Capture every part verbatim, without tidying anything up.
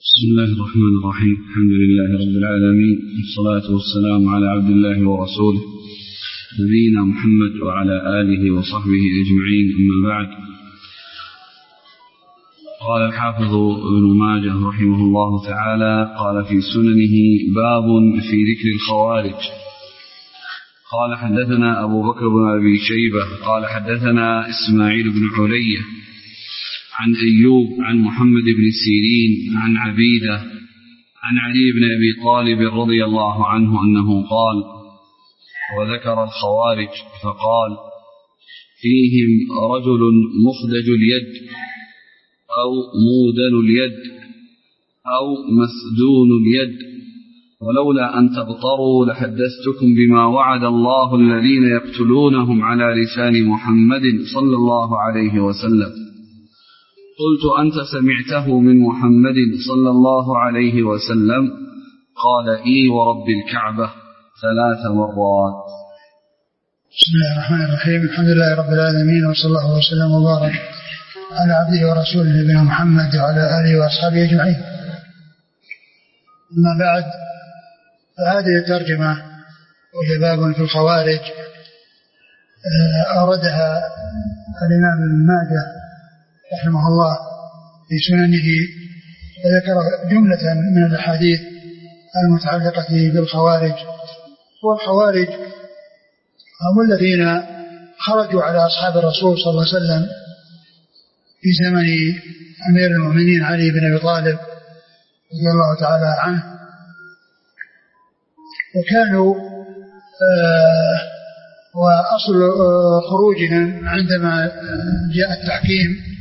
بسم الله الرحمن الرحيم. الحمد لله رب العالمين، والصلاة والسلام على عبد الله ورسوله نبينا محمد وعلى آله وصحبه أجمعين، أما بعد. قال الحافظ ابن ماجه رحمه الله تعالى قال في سننه: باب في ذكر الخوارج. قال حدثنا أبو بكر بن أبي شيبة قال حدثنا إسماعيل بن علية عن أيوب عن محمد بن سيرين عن عبيدة عن علي بن أبي طالب رضي الله عنه أنه قال: وذكر الخوارج فقال: فيهم رجل مخدج اليد أو مودن اليد أو مسدون اليد، ولولا أن تبطروا لحدثتكم بما وعد الله الذين يقتلونهم على لسان محمد صلى الله عليه وسلم. قلت: أنت سمعته من محمد صلى الله عليه وسلم؟ قال: إي ورب الكعبة ثلاث مرات. بسم الله الرحمن الرحيم. الحمد لله رب العالمين، وصلى الله وسلم وبارك على عبده ورسوله نبينا محمد وعلى آله وأصحابه أجمعين. أما بعد، فهذه الترجمة وهي باب في الخوارج أوردها الإمام ابن ماجه رحمه الله في سننه، وذكر جملة من الأحاديث المتعلقة بالخوارج. والخوارج هم الذين خرجوا على أصحاب الرسول صلى الله عليه وسلم في زمن أمير المؤمنين علي بن أبي طالب رضي الله تعالى عنه، وكانوا آه وأصل آه خروجهم عندما جاء التحكيم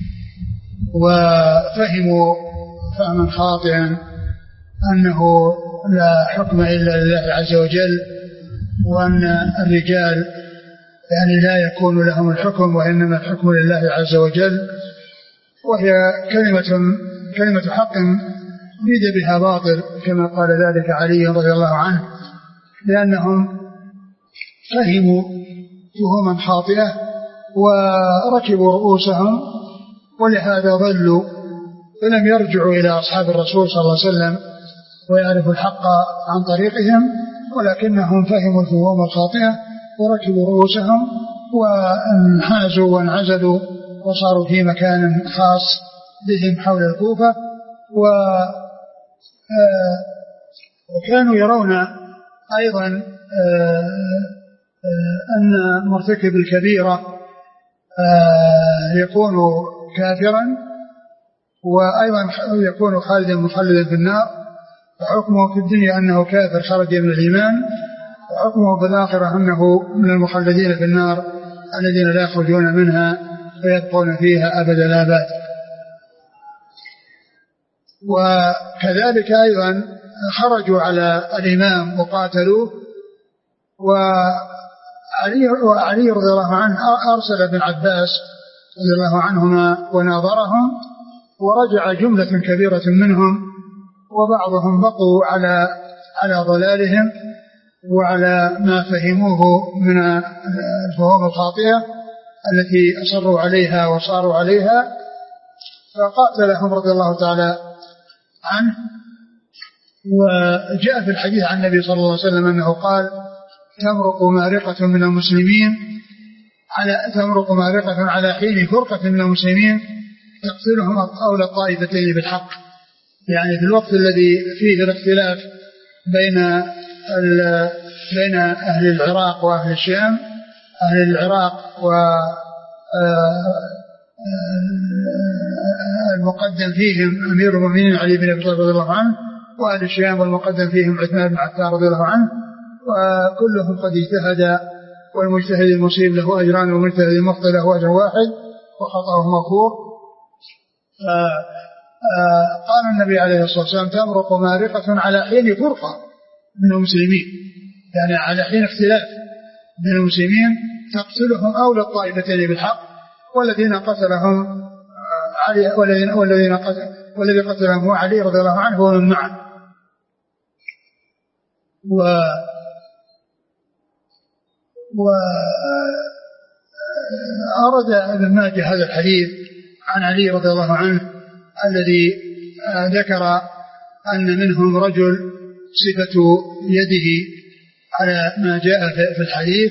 وفهموا فهما خاطئا أنه لا حكم إلا لله عز وجل، وأن الرجال يعني لا يكون لهم الحكم وإنما الحكم لله عز وجل، وهي كلمة كلمة حق يريد بها باطل كما قال ذلك علي رضي الله عنه، لأنهم فهموا فهما خاطئة وركبوا رؤوسهم، ولهذا ضلوا فلم يرجعوا إلى أصحاب الرسول صلى الله عليه وسلم ويعرفوا الحق عن طريقهم، ولكنهم فهموا الفهوم الخاطئة وركبوا رؤوسهم وانحازوا وانعزلوا وصاروا في مكان خاص بهم حول الكوفة. وكانوا يرون أيضا أن مرتكب الكبيرة يكون كافرا، وأيضا يكون خالدا مخلدا في النار، فحكمه في الدنيا أنه كافر خرج من الإيمان، وحكمه في الآخرة أنه من المخلدين في النار الذين لا يخرجون منها ويبقون فيها أبد الآباد. وكذلك أيضا خرجوا على الإمام وقاتلوه، وعلي, وعلي رضي الله عنه أرسل ابن عباس رضي الله عنهما وناظرهم، ورجع جملة كبيرة منهم، وبعضهم بقوا على على ضلالهم وعلى ما فهموه من الفهوم الخاطئة التي أصروا عليها وصاروا عليها، فقاتلهم رضي الله تعالى عنه. وجاء في الحديث عن النبي صلى الله عليه وسلم أنه قال: تمرق مارقة من المسلمين على تمرق مارقة على حين فرقة من المسلمين تقتلهم أولى الطائفتين بالحق، يعني في الوقت الذي فيه الاختلاف بين بين أهل العراق وأهل الشام، أهل العراق والمقدم فيهم أمير المؤمنين علي بن أبي طالب رضي الله عنه، وأهل الشام والمقدم فيهم عثمان بن عفان رضي الله عنه، وكلهم قد اجتهد، والمجتهد المصيب له أجران والمجتهد المخطئ له أجر واحد وخطأه مغفور. قال النبي عليه الصلاة والسلام: تمرق مارقة على حين فرقة من المسلمين، يعني على حين اختلاف من المسلمين تقتلهم أولى الطائفتين بالحق، والذين قتلهم علي والذين والذين قتل والذي قتلهم هو علي رضي الله عنه ومن معه. و وأرد ابن ماجه هذا الحديث عن علي رضي الله عنه الذي ذكر أن منهم رجل صفة يده على ما جاء في الحديث،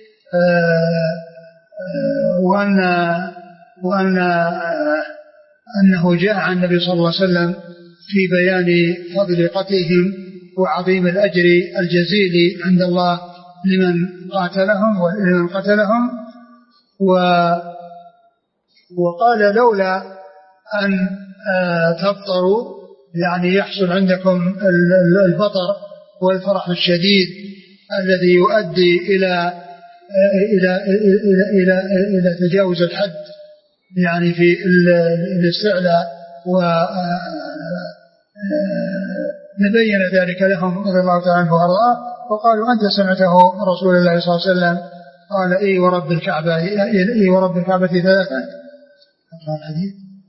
وأن وأن أنه جاء عن النبي صلى الله عليه وسلم في بيان فضل قتلهم وعظيم الأجر الجزيل عند الله لمن قاتلهم ولمن قتلهم، وقال لولا أن تبطروا يعني يحصل عندكم البطر والفرح الشديد الذي يؤدي إلى إلى إلى إلى, إلى تجاوز الحد يعني في الاستعلاء، ونبين ذلك لهم رضي الله تعالى عنه وارضاه، وقالوا أنت سمعته رسول الله صلى الله عليه وسلم قال إي ورب الكعبة إي ورب الكعبة ثلاثة. أقرأ الحديث.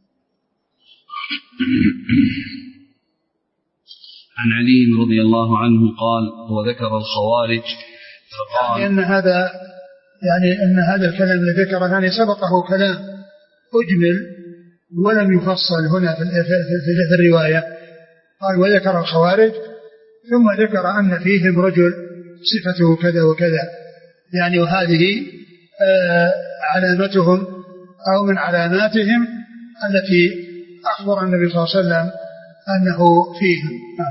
عن علي رضي الله عنه قال وذكر الخوارج فقال يعني أن هذا يعني أن هذا الكلام الذي ذكره يعني سبقه كلام أجمل ولم يفصل هنا في, في الرواية. قال وذكر الخوارج ثم ذكر أن فيهم رجل صفته كذا وكذا، يعني وهذه آه علامتهم أو من علاماتهم التي أخبر النبي صلى الله عليه وسلم أنه فيهم.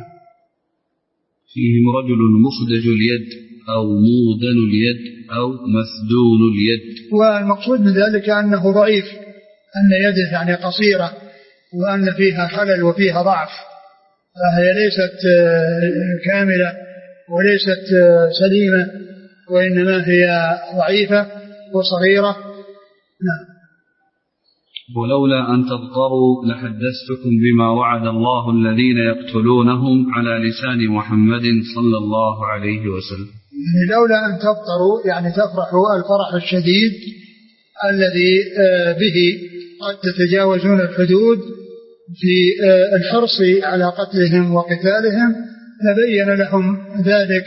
فيهم رجل مخدج اليد أو مودن اليد أو مسدون اليد. والمقصود من ذلك أنه ضعيف، أن يده يعني قصيرة وأن فيها خلل وفيها ضعف، فهي ليست كاملة وليست سليمة، وإنما هي ضعيفة وصغيرة. نعم. ولولا أن تبطروا لحدثتكم بما وعد الله الذين يقتلونهم على لسان محمد صلى الله عليه وسلم. يعني لولا أن تبطروا يعني تفرحوا الفرح الشديد الذي به قد تتجاوزون الحدود في الحرص على قتلهم وقتالهم، لبين لهم ذلك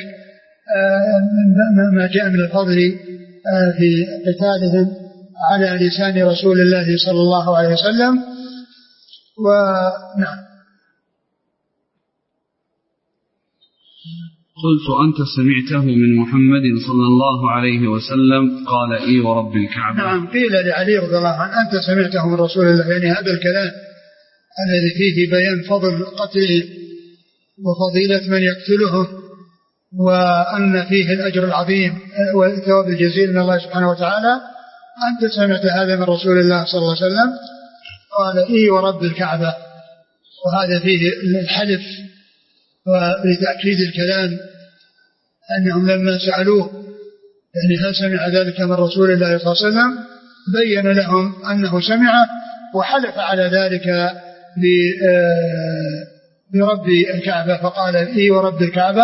ما جاء من الفضل في قتالهم على لسان رسول الله صلى الله عليه وسلم. ونعم. قلت أنت سمعته من محمد صلى الله عليه وسلم قال إي ورب الكعبة. نعم، قيل لعلي رضي الله عنه أنت سمعته من رسول الله، يعني هذا الكلام الذي فيه بيان فضل قتله وفضيلة من يقتلهم وأن فيه الأجر العظيم والثواب الجزيل من الله سبحانه وتعالى، أنت سمعت هذا من رسول الله صلى الله عليه وسلم قال إي ورب الكعبة. وهذا فيه الحلف ولتأكيد الكلام أنهم لما سألوه يعني هل سمع ذلك من رسول الله صلى الله عليه وسلم بين لهم أنه سمعه وحلف على ذلك برب الكعبة فقال إي ورب الكعبة.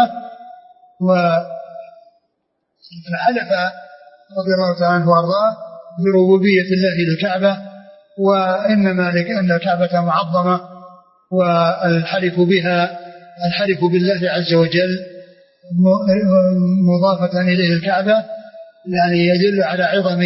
فحلف رضي الله تعالى عنه وارضاه بربوبية الله للكعبة، وإنما لأن الكعبة معظمة والحلف بها الحلف بالله عز وجل مضافة إليه الكعبة يعني يدل على عظم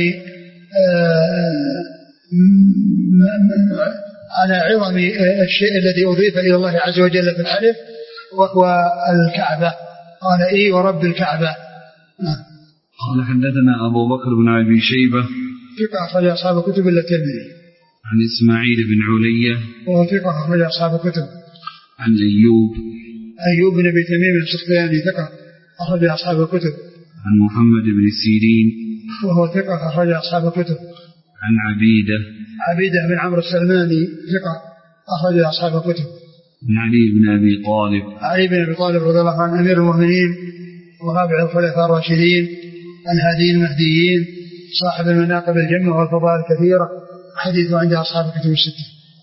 على عظم الشيء الذي أضيف إلى الله عز وجل في الحلف وهو الكعبة. قال إي ورب الكعبة. قال حدثنا أبو بكر بن أبي شيبة ثقة أخرج أصحاب الكتب إلا الترمذي. عن إسماعيل بن علية وهو ثقة أخرج أصحاب الكتب. عن أيوب أيوب بن أبي تميم السختياني ثقة أخرج أصحاب الكتب. عن محمد بن سيرين وهو ثقة أخرج أصحاب الكتب. عن عبيدة عبيدة بن عمرو السلماني ثقة أخرج أصحاب الكتب. عن علي بن أبي طالب علي بن أبي طالب رضي الله عنه أمير المؤمنين ورابع الخلفاء الراشدين الهاديين المهديين صاحب المناقب الجمة والفضائل الكثيرة، حديثه عند أصحاب الكتب الستة.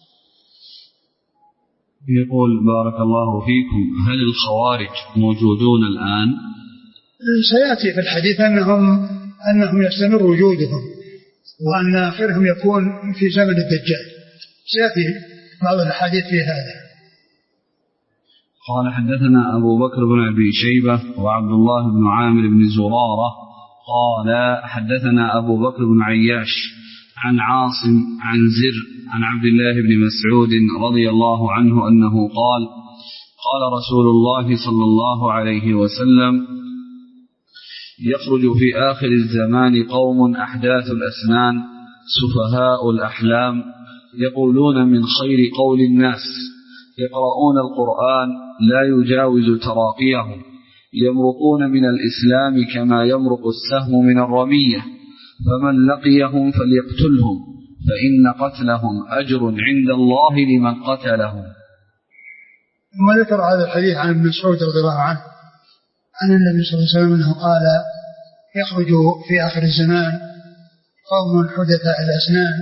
يقول بارك الله فيكم هل الخوارج موجودون الآن؟ سيأتي في الحديث أنهم أنهم يستمر وجودهم وأن آخرهم يكون في زمن الدجال، سيأتي بعض الحديث في هذا. قال حدثنا أبو بكر بن أبي شيبة وعبد الله بن عامر بن زرارة قال حدثنا أبو بكر بن عياش عن عاصم عن زر عن عبد الله بن مسعود رضي الله عنه أنه قال قال رسول الله صلى الله عليه وسلم: يخرج في آخر الزمان قوم أحداث الأسنان سفهاء الأحلام يقولون من خير قول الناس، يقرؤون القرآن لا يجاوز تراقيهم، يمرقون من الإسلام كما يمرق السهم من الرمية، فمن لقيهم فليقتلهم فإن قتلهم أجر عند الله لمن قتلهم. ثم ذكر هذا الحديث عن ابن مسعود رضي الله عنه عن النبي صلى الله عليه وسلم أنه قال: يخرج في آخر الزمان قوم حدثاء الأسنان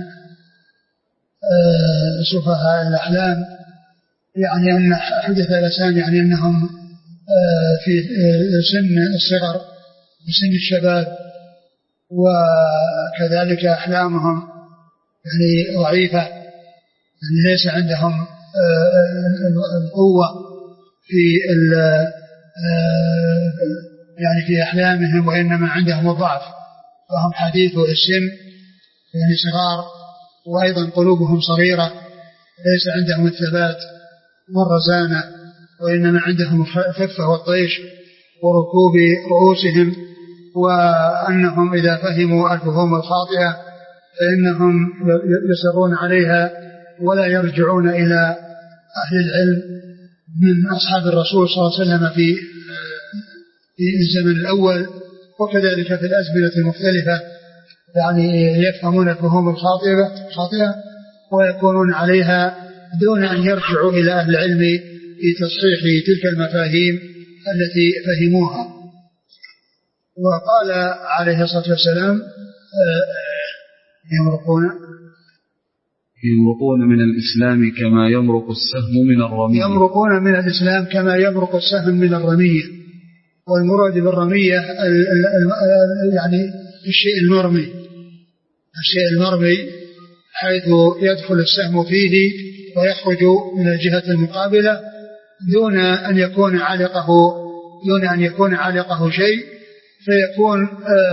سفهاء الأحلام، يعني أن حدثاء الأسنان يعني أنهم في سن الصغر في سن الشباب، وكذلك أحلامهم يعني ضعيفة، يعني ليس عندهم القوة في يعني في أحلامهم، وإنما عندهم الضعف، فهم حديثو السن يعني صغار، وأيضا قلوبهم صغيرة، ليس عندهم الثبات والرزانة، وإنما عندهم الخفة والطيش وركوب رؤوسهم، وأنهم إذا فهموا الفهوم الخاطئة فإنهم يسرون عليها ولا يرجعون إلى أهل العلم من أصحاب الرسول صلى الله عليه وسلم في في الزمن الأول، وكذلك في الأزمنة المختلفة، يعني يفهمون الفهوم الخاطئة ويكونون عليها دون أن يرجعوا إلى أهل العلم في تصحيح تلك المفاهيم التي فهموها. وقال عليه الصلاة والسلام: يمرقون يمرقون من الإسلام كما يمرق السهم من الرمية يمرقون من الإسلام كما يمرق السهم من الرمية. والمراد بالرمية يعني الشيء المرمي، الشيء المرمي حيث يدخل السهم فيه ويخرج من الجهة المقابلة دون أن يكون علقه دون أن يكون علقه شيء، فيكون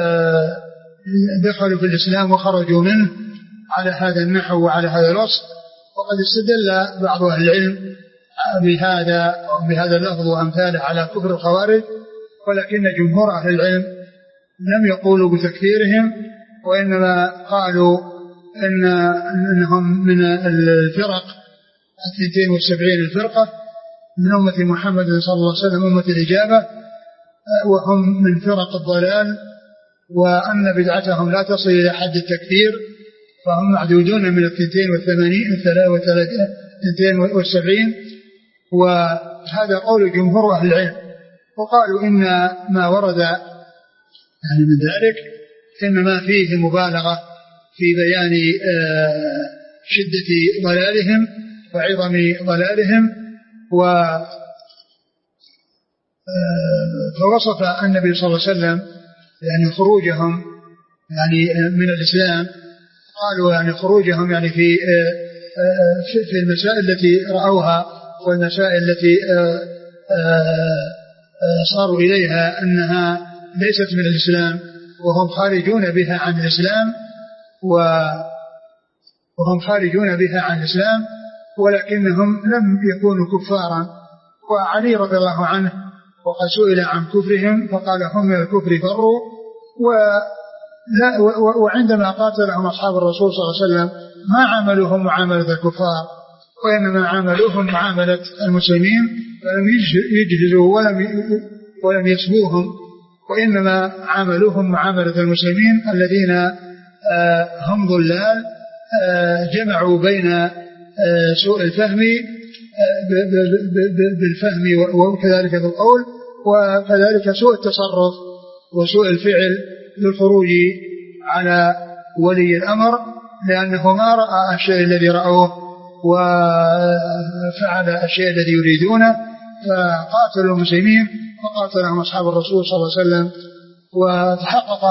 دخلوا في الإسلام وخرجوا منه على هذا النحو وعلى هذا الوصف. وقد استدل بعض أهل العلم بهذا بهذا اللفظ وأمثاله على كفر الخوارج، ولكن جمهور أهل العلم لم يقولوا بتكفيرهم، وإنما قالوا إن أنهم من الفرق اثنتين وسبعين الفرقة من أمة محمد صلى الله عليه وسلم، أمة الإجابة، وهم من فرق الضلال، وأن بدعتهم لا تصل إلى حد التكفير، فهم معدودون من الاثنتين والثمانين اثنتين والسبعين. وهذا قول جمهور أهل العلم. وقالوا إن ما ورد يعني من ذلك إنما فيه مبالغة في بيان شدة ضلالهم وعظم ضلالهم. و فوصف النبي صلى الله عليه وسلم يعني خروجهم يعني من الإسلام، قالوا يعني خروجهم يعني في في المسائل التي رأوها والمسائل التي صاروا إليها أنها ليست من الإسلام، وهم خارجون بها عن الإسلام وهم خارجون بها عن الإسلام ولكنهم لم يكونوا كفارا. وعلي رضي الله عنه وقد سئل عن كفرهم فقال: هم من الكفر فروا. وعندما قاتلهم أصحاب الرسول صلى الله عليه وسلم ما عاملوهم معاملة الكفار، وإنما عاملوهم معاملة المسلمين، فلم يجهزوا ولم ولم يسبوهم، وإنما عاملوهم معاملة المسلمين الذين هم ضلال جمعوا بين سوء الفهم بالفهم وكذلك بالقول، وكذلك سوء التصرف وسوء الفعل للخروج على ولي الأمر، لأنه ما رأى الشيء الذي رأوه وفعل الشيء الذي يريدونه، فقاتلوا المسلمين وقاتلهم أصحاب الرسول صلى الله عليه وسلم. وتحقق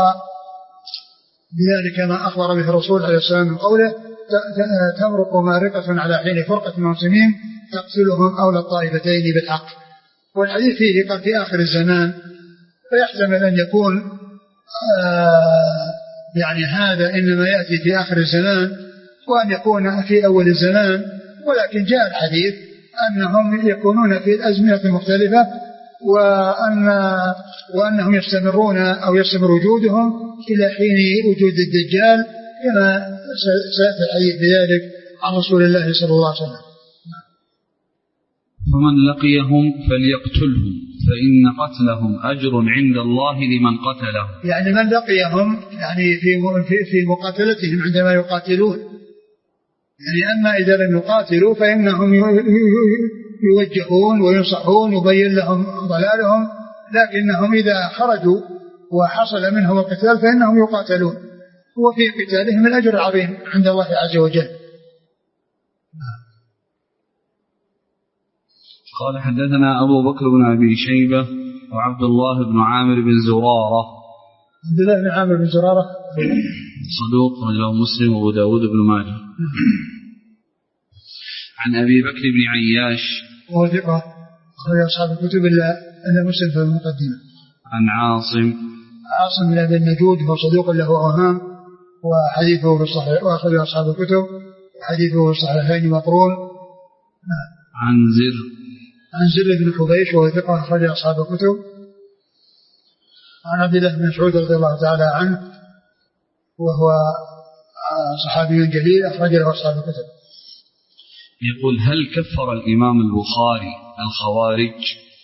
بذلك ما أخبر به الرسول عليه السلام من قوله: تمرق مارقة على حين فرقة المسلمين تقتلهم أولى الطائفتين بالحق. والحديث فيه قال في آخر الزمان، فيحتمل أن يكون آه يعني هذا إنما يأتي في آخر الزمان، وأن يكون في أول الزمان، ولكن جاء الحديث أنهم يكونون في الأزمنة المختلفة، وأن وأنهم يستمرون أو يستمر وجودهم إلى حين وجود الدجال، كما سيأتي الحديث بذلك عن رسول الله صلى الله عليه وسلم. فمن لقيهم فليقتلهم فإن قتلهم أجر عند الله لمن قتلهم. يعني من لقيهم يعني في في مقاتلتهم عندما يقاتلون، يعني أما إذا لم يقاتلوا فإنهم يوجهون وينصحون ويبين لهم ضلالهم، لكنهم إذا خرجوا وحصل منهم القتال فإنهم يقاتلون، وفي قتالهم الأجر العظيم عند الله عز وجل. قال حدثنا أبو بكر بن أبي شيبة وعبد الله بن عامر بن زرارة. عبد الله بن عامر بن زرارة صدوق رجله مسلم وأبو داود بن ماجه. عن أبي بكر بن عياش وهو ثقة أخرج أصحاب الكتب إلا مسلم في المقدمة. عن عاصم عاصم بن أبي النجود هو صدوق له أوهام وحديثه في الصحيح وأخرج أصحاب الكتب وحديثه في الصحيحين مقرون. عن زر عن زر بن حبيش وهو ثقة أخرج أصحاب الكتب. عن عبد الله بن مسعود رضي الله تعالى عنه وهو صحابي جليل أخرج له أصحاب الكتب. يقول هل كفر الإمام البخاري الخوارج؟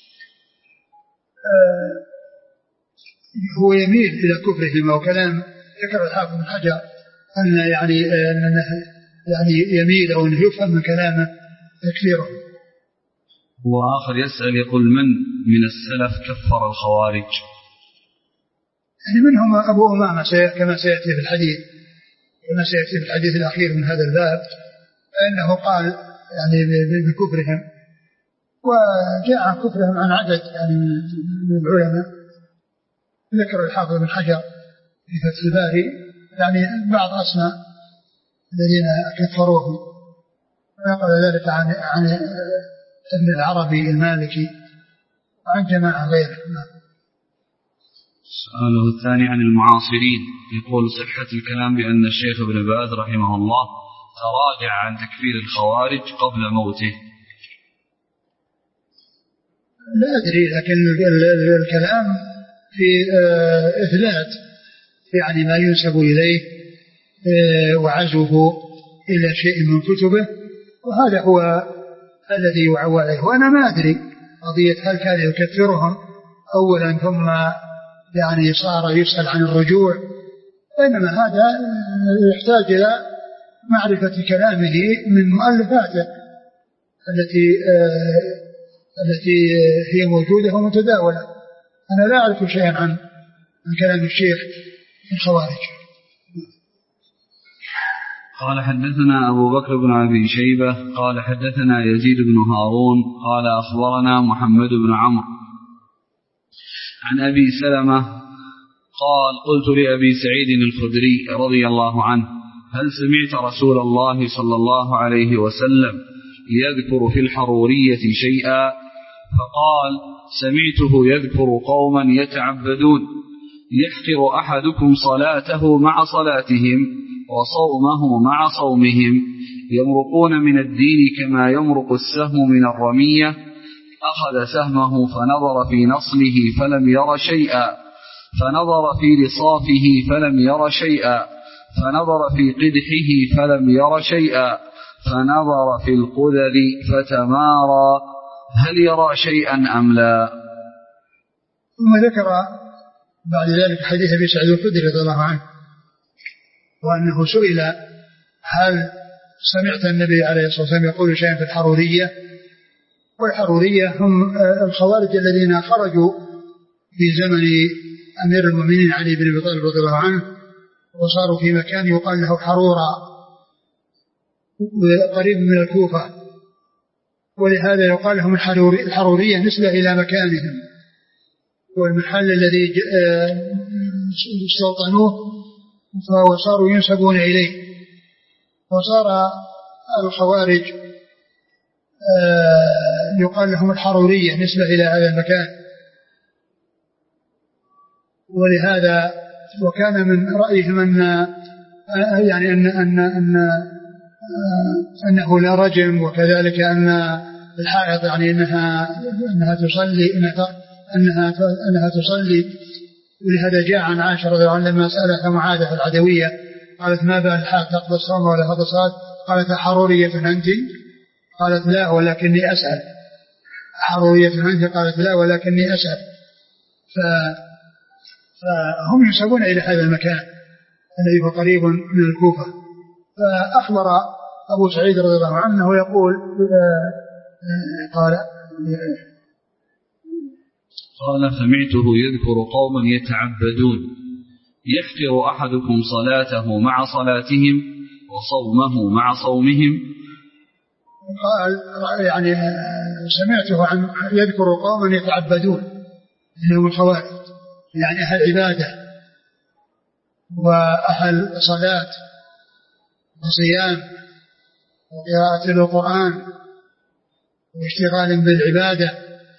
آه هو يميل إلى كفرهم، وكلام ذكر الحافظ بن حجر أن يعني أن يعني يميل أو أنه يفهم من كلامه تكفيره. وآخر يسأل يقول من من السلف كفر الخوارج؟ يعني منهم أبو أمامة كما سيأتي في الحديث كما سيأتي في الحديث الأخير من هذا الباب، فإنه قال يعني بكفرهم، وجاء عن كفرهم عن عدد يعني من العلماء، ذكر الحافظ بن حجر في فتح الباري يعني بعض أسماء الذين كفروهم، ونقل ذلك عن عن ابن العربي المالكي وعن جماعة غيره. سؤاله الثاني عن المعاصرين، يقول صحة الكلام بأن الشيخ ابن باز رحمه الله تراجع عن تكفير الخوارج قبل موته. لا أدري، لكن الكلام في إثبات يعني ما ينسب إليه وعزوه إلى شيء من كتبه، وهذا هو الذي يعول عليه. وأنا ما أدري قضية هل كان يكفرهم أولا ثم يعني صار يسأل عن الرجوع، إنما هذا يحتاج إلى معرفة كلامه من مؤلفاته التي آه التي هي موجودة ومتداولة. أنا لا أعرف شيئا عن عن كلام الشيخ في الخوارج. قال حدثنا أبو بكر بن أبي شيبة قال حدثنا يزيد بن هارون قال أخبرنا محمد بن عمرو عن أبي سلمة قال قلت لأبي سعيد الخدري رضي الله عنه هل سمعت رسول الله صلى الله عليه وسلم يذكر في الحرورية شيئا؟ فقال سمعته يذكر قوما يتعبدون يحقر أحدكم صلاته مع صلاتهم وصومه مع صومهم يمرقون من الدين كما يمرق السهم من الرمية أخذ سهمه فنظر في نصله فلم ير شيئا فنظر في لصافه فلم ير شيئا فنظر في قدحه فلم ير شيئا فنظر في القدر فتمارى هل يرى شيئا أم لا؟ ثم ذكر بعد ذلك حديث أبي سعيد الخدري رضي الله عنه وأنه سئل هل سمعت النبي عليه الصلاة والسلام يقول شيئا في الحرورية؟ والحرورية هم الخوارج الذين خرجوا في زمن أمير المؤمنين علي بن أبي طالب رضي الله عنه وصاروا في مكان يقال له حرورا قريب من الكوفة، ولهذا يقال لهم الحرورية نسبة إلى مكانهم والمحل الذي استوطنوه، وصاروا ينسبون إليه، وصار الخوارج يقال لهم الحرورية نسبة إلى هذا المكان. ولهذا وكان من رأيهم أن يعني أن أن أن أنه لا رجم، وكذلك أن الحائض يعني أنها أنها تصلي أنها أنها أنها تصلي. ولهذا جاء عن عائشة رضي الله عنها لما سألها معاذة العدوية قالت ما بال الحائض تقضي الصوم ولا هذا صلاة؟ قالت حرورية أنت؟ قالت لا ولكني أسأل. حرورية أنت؟ قالت لا ولكني أسأل. ف... فهم ينسبون إلى هذا المكان الذي هو قريب من الكوفة. فأخبر أبو سعيد رضي الله عنه أنه يقول قال قال سمعته يذكر قوما يتعبدون يحقر أحدكم صلاته مع صلاتهم وصومه مع صومهم. قال يعني سمعته عن يذكر قوما يتعبدون إنهم الخوارج يعني أهل عبادة وأهل صلاة وصيام وقراءة القرآن واشتغال بالعبادة،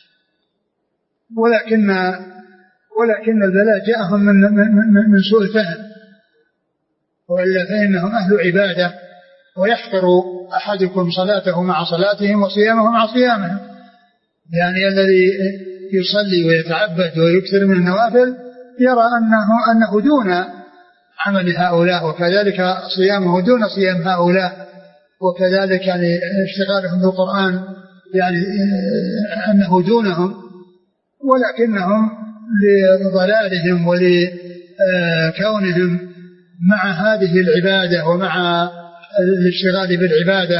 ولكن ولكن البلاء جاءهم من, من, من سوء الفهم، وإلا فإنهم أهل عبادة. ويحقر أحدكم صلاته مع صلاتهم وصيامه مع صيامهم، يعني الذي يصلي ويتعبد ويكثر من النوافل يرى أنه, أنه دون عمل هؤلاء، وكذلك صيامه دون صيام هؤلاء، وكذلك يعني اشتغالهم بالقرآن يعني أنه دونهم، ولكنهم لضلالهم ولكونهم مع هذه العبادة ومع الاشتغال بالعبادة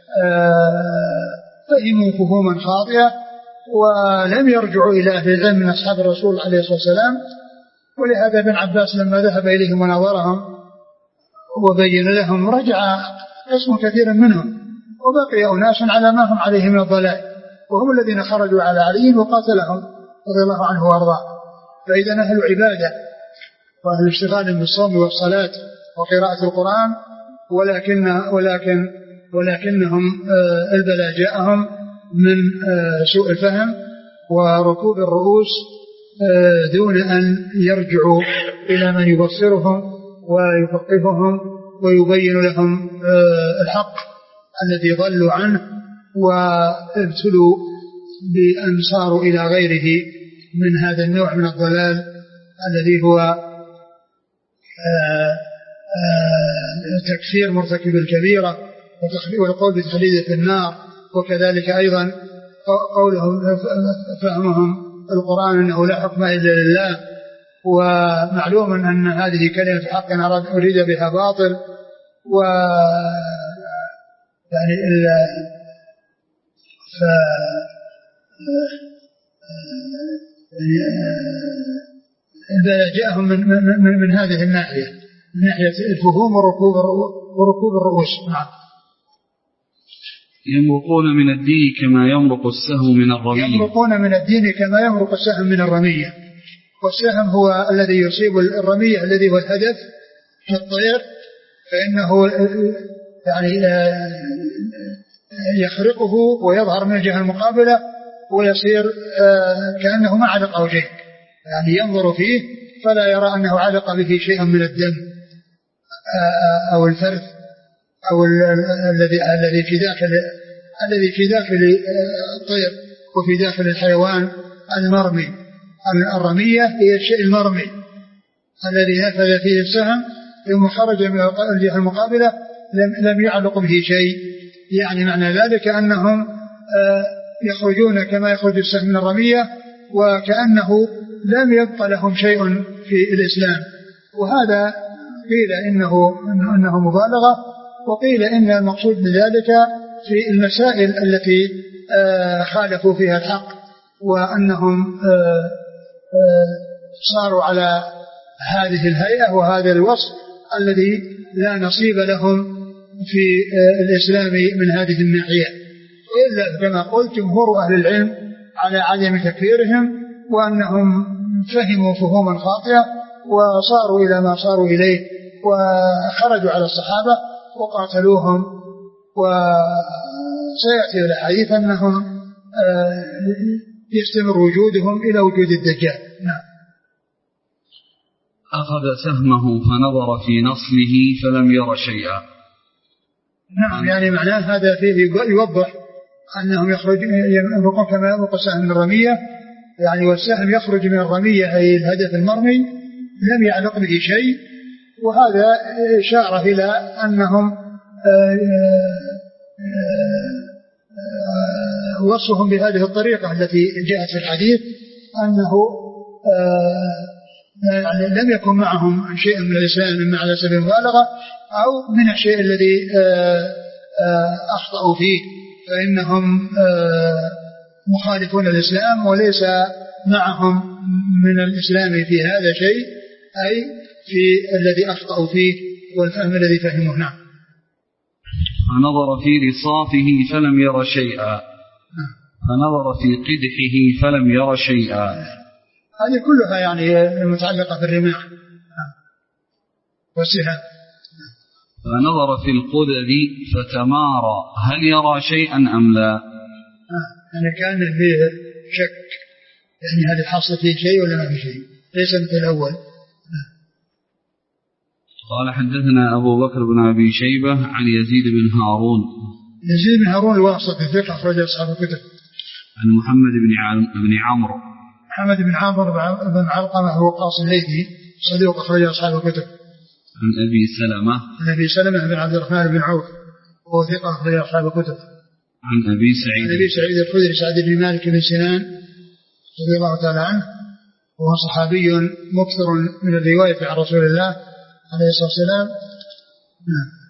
فهموا فهوما خاطئة ولم يرجعوا إلى أهل العلم من أصحاب الرسول عليه الصلاة والسلام. ولهذا ابن عباس لما ذهب إليهم ونظرهم وبين لهم رجع قسم كثير منهم، وبقي أناس على ما هم عليه من الضلال، وهم الذين خرجوا على علي وقاتلهم رضي الله عنه وارضاه. فإذا أهل عبادة وأهل اشتغال بالصوم والصلاة وقراءة القرآن، ولكن ولكن ولكنهم البلاء جاءهم من سوء الفهم وركوب الرؤوس دون أن يرجعوا إلى من يبصرهم ويفقههم ويبين لهم الحق الذي ضلوا عنه، وابتلوا بأن صاروا إلى غيره من هذا النوع من الضلال الذي هو تكفير مرتكب الكبيرة والقول بتخليده في النار، وكذلك أيضا قولهم فهمهم القرآن أنه لا حكم إلا لله. ومعلوم أن هذه كلمة حق أريد بها باطل، و يعني ال ف البلاء جاءهم من, من, من هذه الناحية، من ناحية الفهوم وركوب وركوب الرؤوس. نعم. يمرقون من الدين كما يمرق السهم من الرمية. يمرقون من الدين كما يمرق السهم من الرمية. والسهم هو الذي يصيب الرمية الذي هو الهدف في الطير، فإنه يعني يخرقه ويظهر من الجهة المقابلة ويصير كأنه ما علق أو شيء، يعني ينظر فيه فلا يرى أنه علق به شيء من الدم أو الفرث أو الذي الذي في داخل الذي في داخل الطير وفي داخل الحيوان المرمي. الرمية هي الشيء المرمي الذي نفذ فيه السهم ثم خرج من الجهة المقابلة لم لم يعلق به شيء، يعني معنى ذلك أنهم يخرجون كما يخرج السهم من الرمية وكأنه لم يبق لهم شيء في الإسلام. وهذا قيل إنه إنه مبالغة، وقيل إن المقصود بذلك في المسائل التي خالفوا فيها الحق، وأنهم صاروا على هذه الهيئة وهذا الوصف الذي لا نصيب لهم في الإسلام من هذه الناحية. وإلا كما قلت جمهور أهل العلم على عدم تكفيرهم، وأنهم فهموا فهوما خاطئة وصاروا إلى ما صاروا إليه، وخرجوا على الصحابة وقاتلوهم. وسيأتي الحديث أنهم يستمر وجودهم إلى وجود الدجال. نعم. أخذ سهمه فنظر في نصله فلم ير شيئا. نعم، يعني معناه هذا فيه يوضح أنهم يخرجون يمرقون كما يمرق السهم من الرمية، يعني والسهم يخرج من الرمية أي الهدف المرمي لم يعلق به شيء. وهذا إشارة إلى أنهم وصفهم بهذه الطريقة التي جاءت في الحديث أنه يعني لم يكن معهم شيء من الإسلام مما على سبيل المبالغة أو من الشيء الذي أخطأوا فيه، فإنهم مخالفون الإسلام وليس معهم من الإسلام في هذا شيء، أي في الذي أخطأوا فيه والفهم الذي فهموه. نعم. فنظر في رصافه فلم ير شيئا، فنظر في قدحه فلم ير شيئا. هذه كلها يعني متعلقة بالرماح والسهام. فنظر في القدر فتمارى هل يرى شيئا أم لا؟ يعني كان فيه شك، يعني هل حصل فيه شيء ولا ما فيه شيء، ليس مثل الأول. قال حدثنا أبو بكر بن أبي شيبة عن يزيد بن هارون. يزيد بن هارون الواسطي الثقة أخرج أصحاب الكتب. عن محمد بن عمرو. محمد بن عمرو بن علقمة هو قاص الليثي صدوق أخرج أصحاب الكتب. عن أبي سلمة. عن أبي سلمة بن عبد الرحمن بن عوف وهو ثقة أخرج أصحاب الكتب. عن أبي سعيد. عن أبي سعيد الخدري سعد بن مالك بن سنان رضي الله تعالى عنه، وهو صحابي مكثر من الرواية عن رسول الله عليه الصلاة والسلام. نعم.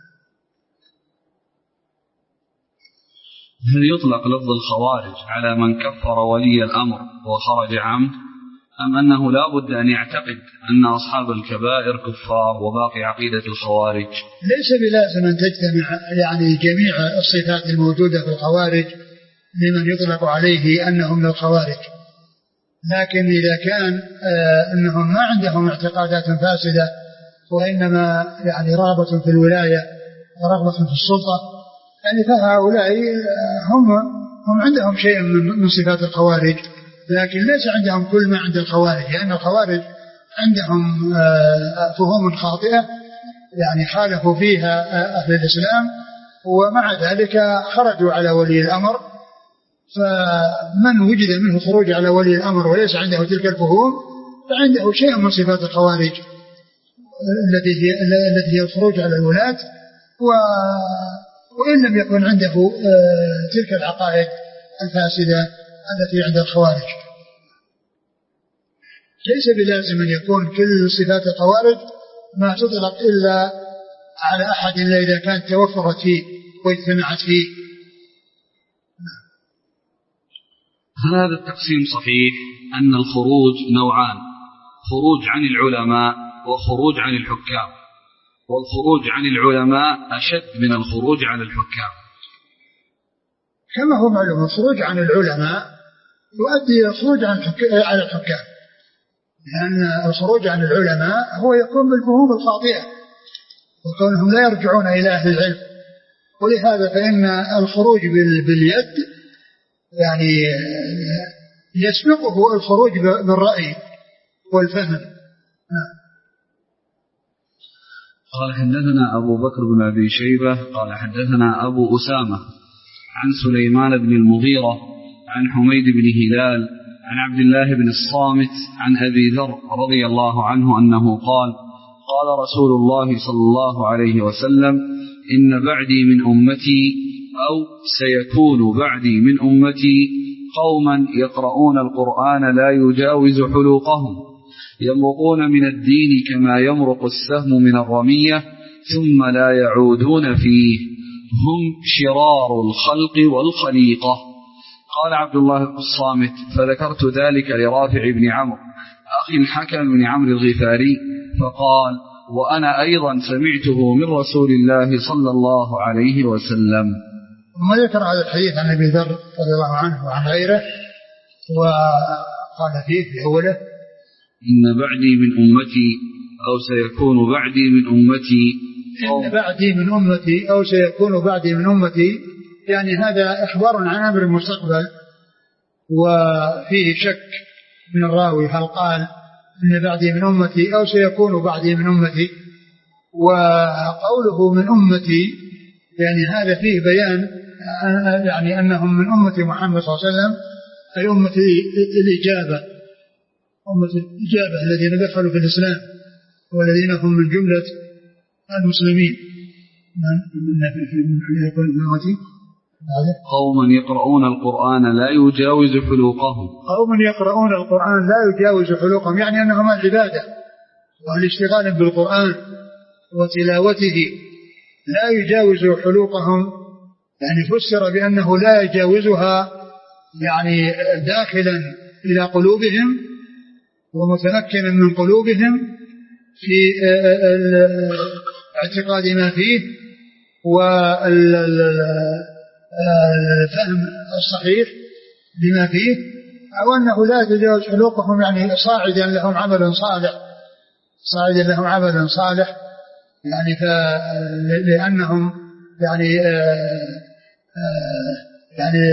هل يطلق لفظ الخوارج على من كفر ولي الأمر وخرج عمد، أم أنه لا بد أن يعتقد أن أصحاب الكبائر كفار وباقي عقيدة الخوارج؟ ليس بلازم أن تجتمع يعني جميع الصفات الموجودة في الخوارج لمن يطلق عليه أنهم من الخوارج، لكن إذا كان آه أنهم ما عندهم اعتقادات فاسدة وإنما يعني رغبة في الولاية ورغبة في السلطة، يعني فهؤلاء هم هم عندهم شيء من صفات الخوارج، لكن ليس عندهم كل ما عند الخوارج، لأن الخوارج عندهم فهوم خاطئة يعني خالفوا فيها أهل الإسلام، ومع ذلك خرجوا على ولي الأمر. فمن وجد منه خروج على ولي الأمر وليس عنده تلك الفهوم فعنده شيء من صفات الخوارج التي هي التي هي الخروج على الولاة، وإن لم يكن عنده تلك العقائد الفاسدة التي عند الخوارج. ليس بلازم أن يكون كل صفات الخوارج ما تطلق إلا على أحد إلا إذا كانت توفرت فيه واجتمعت فيه. هذا التقسيم صحيح أن الخروج نوعان: خروج عن العلماء وخروج عن الحكام، والخروج عن العلماء أشد من الخروج عن الحكام. كما هو معلوم الخروج عن العلماء يؤدي إلى الخروج على الحكام، لأن الخروج عن العلماء هو يكون بالفهوم الخاطئة وكونهم لا يرجعون إلى أهل العلم، ولهذا فإن الخروج باليد يعني يسبقه الخروج بالرأي والفهم. قال حدثنا أبو بكر بن أبي شيبة قال حدثنا أبو أسامة عن سليمان بن المغيرة عن حميد بن هلال عن عبد الله بن الصامت عن أبي ذر رضي الله عنه أنه قال: قال رسول الله صلى الله عليه وسلم: إن بعدي من أمتي أو سيكون بعدي من أمتي قوما يقرؤون القرآن لا يجاوز حلوقهم، يمرقون من الدين كما يمرق السهم من الرمية ثم لا يعودون فيه، هم شرار الخلق والخليقة. قال عبد الله بن الصامت: فذكرت ذلك لرافع بن عمرو أخي الحكم بن عمرو الغفاري، فقال: وأنا أيضا سمعته من رسول الله صلى الله عليه وسلم. ثم ذكر هذا الحديث عن أبي ذر رضي الله عنه وعن غيره، وقال فيه في أوله: إن بعدي من أمتي أو سيكون بعدي من أمتي إن بعدي من أمتي أو سيكون بعدي من أمتي، يعني هذا إخبار عن أمر المستقبل، وفيه شك من الراوي هل قال إن بعدي من أمتي أو سيكون بعدي من أمتي. وقوله من أمتي يعني هذا فيه بيان يعني أنهم من أمة محمد صلى الله عليه وسلم، أي أمة الإجابة، أمة الإجابة الذين دخلوا في الإسلام والذين هم من جملة المسلمين. قوم يقرؤون القرآن لا يجاوز حلوقهم، قوم يقرؤون القرآن لا يجاوز حلوقهم، يعني أنهم العبادة والاشتغال بالقرآن وتلاوته لا يجاوز حلوقهم، يعني فسر بأنه لا يجاوزها يعني داخلا إلى قلوبهم ومتمكنا من قلوبهم في اعتقاد ما فيه والفهم الصحيح بما فيه، أو أنه لا يتجاوز حلوقهم يعني صاعدا لهم عمل صالح، صاعدا لهم عمل صالح يعني لأنهم يعني يعني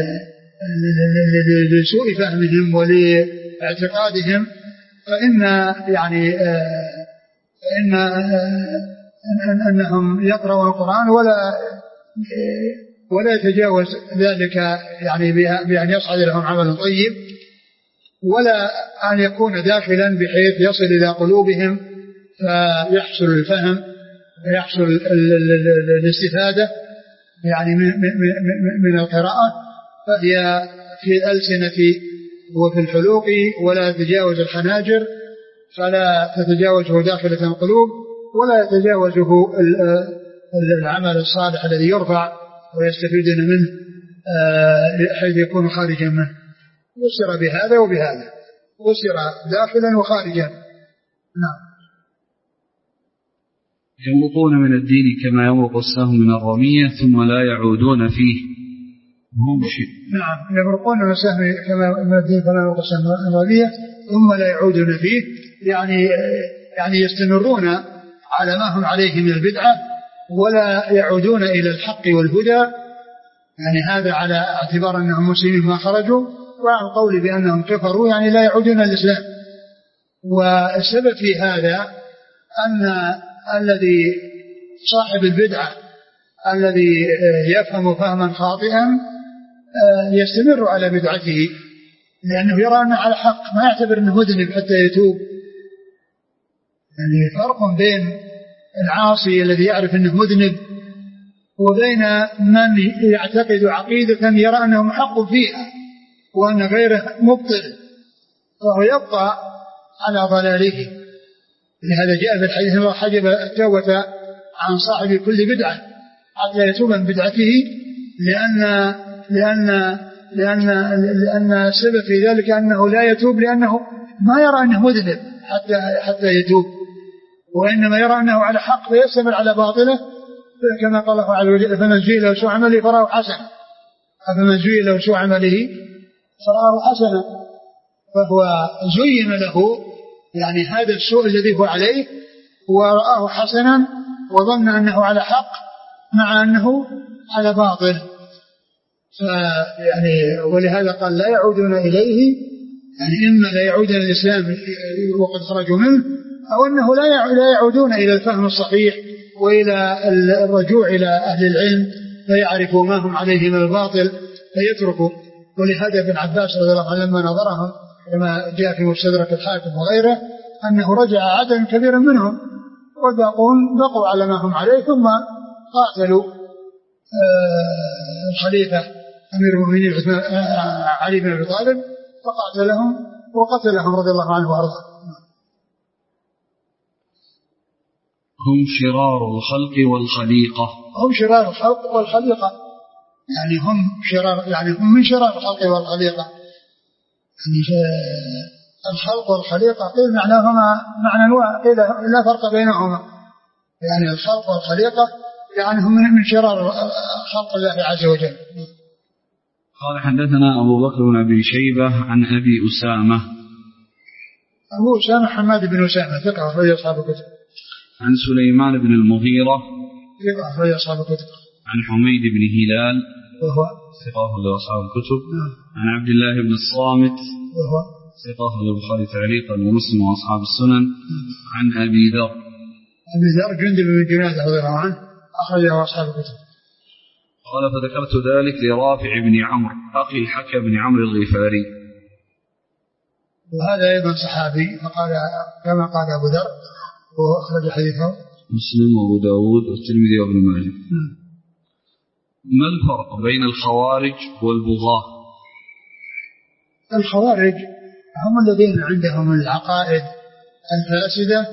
لسوء فهمهم ولاعتقادهم، فإن يعني فإن أنهم يقرؤون القرآن ولا ولا يتجاوز ذلك يعني بأن يصعد لهم عمل طيب، ولا أن يكون داخلا بحيث يصل إلى قلوبهم فيحصل الفهم ويحصل الاستفادة يعني من القراءة، فهي في الألسنة وفي الحلوق ولا تتجاوز الحناجر، فلا تتجاوزه داخلة القلوب ولا يتجاوزه العمل الصالح الذي يرفع ويستفيدون منه حيث يكون خارجا منه. وسر بهذا وبهذا، وسر داخلا وخارجا. نعم. يمرقون من الدين كما يمرق السهم من الرمية ثم لا يعودون فيه. هم شيء. نعم، يمرقون من السهم كما من الدين كما يمرق السهم من الرمية ثم لا يعودون فيه، يعني يعني يستمرون على ما هم عليه من البدعة ولا يعودون إلى الحق والهدى، يعني هذا على اعتبار أنهم مسلمين ما خرجوا، وعن قول بأنهم كفروا يعني لا يعودون الإسلام. والسبب في هذا أن الذي صاحب البدعة الذي يفهم فهما خاطئا يستمر على بدعته لأنه يرى أنه على حق، ما يعتبر أنه مذنب حتى يتوب. يعني فرق بين العاصي الذي يعرف أنه مذنب وبين من يعتقد عقيدة يرى أنه محق فيها وأن غيره مبطل، فهو يبقى على ضلاله. لهذا جاء في الحديث أنه حجب التوبة عن صاحب كل بدعة حتى يتوب من بدعته، لأن لأن لأن لأن السبب في ذلك أنه لا يتوب لأنه ما يرى أنه مذنب حتى حتى يتوب، وإنما يرى أنه على حق فيستمر على باطله، كما قال الله عز وجل: فمن زين له سوء عمله فراه حسنة، فمن زين له سوء عمله فراه حسنة، فهو زين له يعني هذا السوء الذي هو عليه ورآه حسنا وظن أنه على حق مع أنه على باطل. فيعني ولهذا قال لا يعودون إليه، يعني إما لا يعودون إلى الإسلام وقد خرجوا منه، أو أنه لا يعودون إلى الفهم الصحيح وإلى الرجوع إلى أهل العلم فيعرفوا ما هم عليه من الباطل فيتركوا. ولهذا ابن عباس رضي الله عنه لما نظرهم كما جاء في مستدرك الحاكم وغيره أنه رجع عدد كبير منهم والباقون بقوا على ما هم عليه، ثم قاتلوا الخليفة أمير المؤمنين علي بن أبي طالب فقاتلهم وقتلهم رضي الله عنه وأرضاه. هم شرار الخلق والخليقة. هم شرار الخلق والخليقة، يعني هم شرار، يعني هم من شرار الخلق والخليقة. يعني الخلق والخليقة قيل معناهما معنى قيل لا فرق بينهما، يعني الخلق والخليقة يعني هم من شرار خلق الله عز وجل. قال حدثنا أبو بكر بن أبي شيبة عن أبي أسامة. أبو أسامة حماد بن أسامة ثقة أخرج أصحاب الكتب. عن سليمان بن المغيرة ثقة أخرج أصحاب الكتب. عن حميد بن هلال وهو ثقة أخرج أصحاب الكتب. عن عبد الله بن الصامت وهو ثقة أخرج البخاري تعليقا ومسلم وأصحاب السنن. عن أبي ذر أبي ذر جندب بن جنادة رضي الله عنه أخرجه أصحاب الكتب. قال فذكرت ذلك لرافع بن عمرو أخي الحكم بن عمرو الغفاري. وهذا أيضا صحابي فقال كما قال أبو ذر وأخرج حديثه مسلم وأبو داود والترمذي وابن ماجه. ما الفرق بين الخوارج والبغاة؟ الخوارج هم الذين عندهم العقائد الفاسدة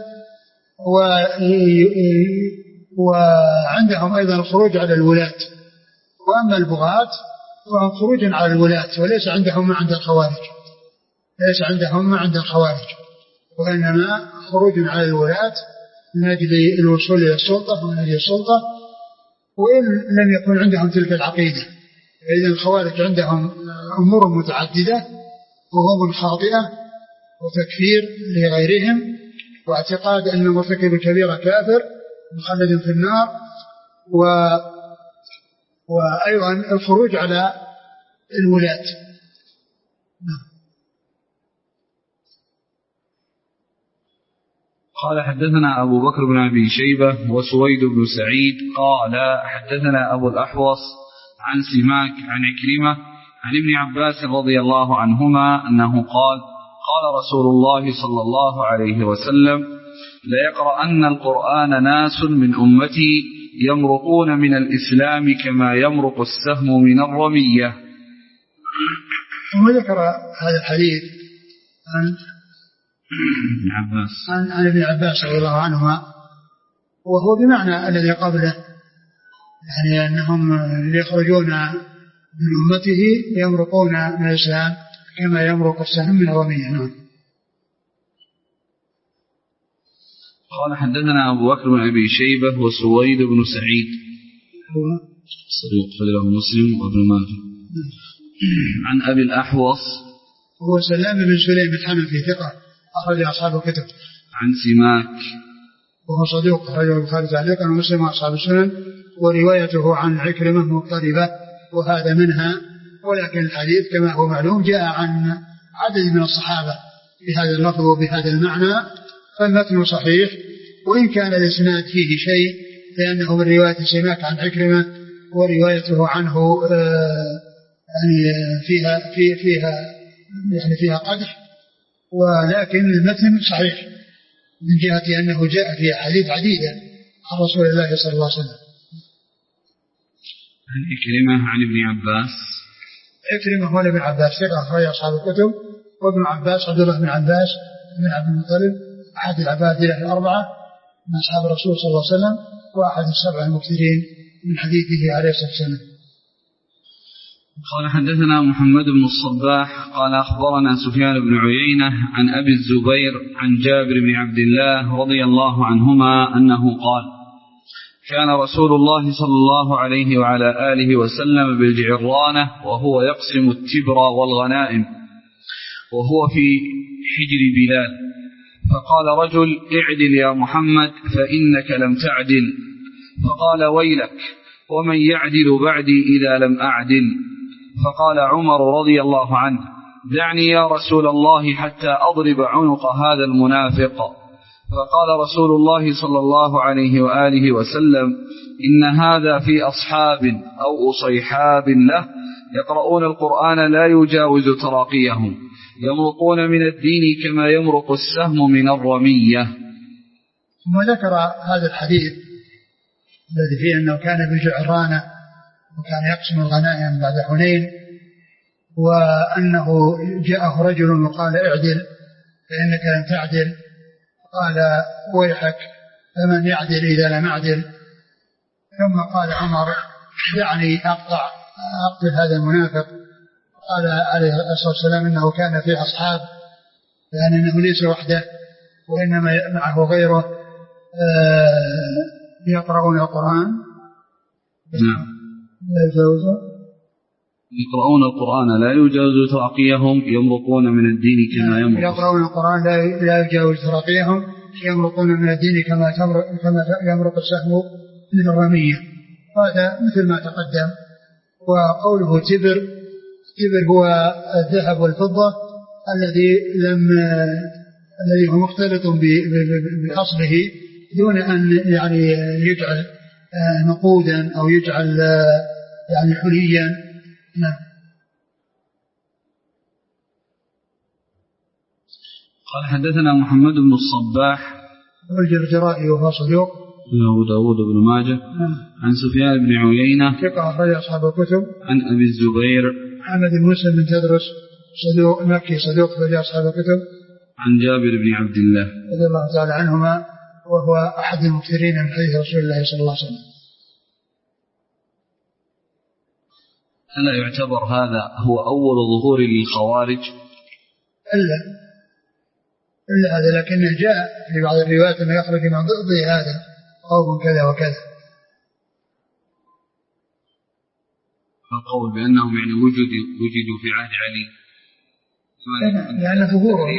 وعندهم أيضا الخروج على الولاة. وأما البغاة فهم خروج على الولاة وليس عندهم ما عند الخوارج، ليس عندهم ما عند الخوارج، وإنما خروج على الولاة من أجل الوصول إلى السلطة ومن أجل السلطة، وإن لم يكن عندهم تلك العقيدة. فإذا الخوارج عندهم أمور متعددة وهم خاطئة وتكفير لغيرهم واعتقاد أن مرتكب كبيرة كافر مخلد في النار، و وأيضا الخروج على الولاة. قال حدثنا أبو بكر بن أبي شيبة وسويد بن سعيد قال حدثنا أبو الأحوص عن سماك عن عكرمة عن ابن عباس رضي الله عنهما أنه قال قال رسول الله صلى الله عليه وسلم ليقرأن القرآن ناس من أمتي يمرقون من الإسلام كما يمرق السهم من الرمية. ثم ذكر هذا الحديث عن ابن عباس عن, عن ابن عباس رضي الله عنهما، وهو بمعنى الذي قبله، يعني أنهم يخرجون من أمته يمرقون من الإسلام كما يمرق السهم من الرمية. قال حدثنا أبو بكر بن أبي شيبة وسويد بن سعيد صدوق خرجه مسلم وابن ماجه. عن أبي الأحوص هو سلام بن سليم الحنفي ثقة أخرج أصحاب الكتب. عن سماك وهو صدوق أخرجه البخاري تعليقا ومسلم وأصحاب السنن، وروايته عن عكرمة مضطربة وهذا منها، ولكن الحديث كما هو معلوم جاء عن عدد من الصحابة بهذا اللفظ وبهذا المعنى، فالمتن صحيح وإن كان الإسناد فيه شيء، لأنه من رواية سماك عن عكرمة وروايته عنه يعني فيها في فيها يعني فيها قدح، ولكن المتن صحيح من جهة أنه جاء في أحاديث عديدة عن رسول الله صلى الله عليه وسلم. عن عكرمة عن ابن عباس. عكرمة هو ابن عباس ثقة أخرج أصحاب الكتب، وابن عباس عبد الله بن عباس بن عبد المطلب أحد العبادلة الأربعة من أصحاب الرسول صلى الله عليه وسلم، وأحد السبع المكثرين من حديثه عليه الصلاة والسلام. قال حدثنا محمد بن الصباح قال أخبرنا سفيان بن عيينة عن أبي الزبير عن جابر بن عبد الله رضي الله عنهما أنه قال كان رسول الله صلى الله عليه وعلى آله وسلم بالجعرانة وهو يقسم التبر والغنائم وهو في حجر بلال، فقال رجل اعدل يا محمد فإنك لم تعدل، فقال ويلك ومن يعدل بعدي إذا لم أعدل، فقال عمر رضي الله عنه دعني يا رسول الله حتى أضرب عنق هذا المنافق، فقال رسول الله صلى الله عليه وآله وسلم إن هذا في أصحاب أو أصيحاب له يقرؤون القرآن لا يجاوز تراقيهم يمرقون من الدين كما يمرق السهم من الرمية. ثم ذكر هذا الحديث الذي فيه أنه كان بالجعرانة وكان يقسم الغنائم بعد حنين، وأنه جاءه رجل وقال اعدل فإنك لم تعدل، قال ويحك فمن يعدل إذا لم أعدل، ثم قال عمر دعني أقطع أقتل هذا المنافق، قال عليه الصلاة والسلام إنه كان في أصحاب، يعني أنه ليس وحده وإنما معه غيره يقرؤون القرآن نعم يقرؤون القرآن لا يجاوز تراقيهم يمرقون من الدين كما يمرق يقرؤون القرآن لا يجاوز تراقيهم يمرقون من الدين كما كما يمرق السهم من الرمية. هذا مثل ما تقدم. وقوله تبر تبر هو الذهب والفضة الذي لم الذي هو مختلط بأصله دون أن يعني يجعل نقودا أو يجعل يعني حليا. نعم. قال حدثنا محمد بن الصباح والجرجرائي وهو صدوق له داود بن ماجه. نعم. عن سفيان بن عيينة ثقة أخرج أصحاب الكتب. عن أبي الزبير محمد بن مسلم بن تدرس صدوق مكي صدوق أخرج أصحاب الكتب. عن جابر بن عبد الله رضي الله تعالى عنهما وهو أحد المكثرين من حديث رسول الله صلى الله عليه وسلم. ألا يعتبر هذا هو أول ظهور للخوارج؟ إلا إلا هذا، لكنه جاء في بعض الروايات أنه يخرج من ضد هذا قوم كذا وكذا. القول بأنهم يعني وجدوا وجدوا في عهد علي لأن ظهورهم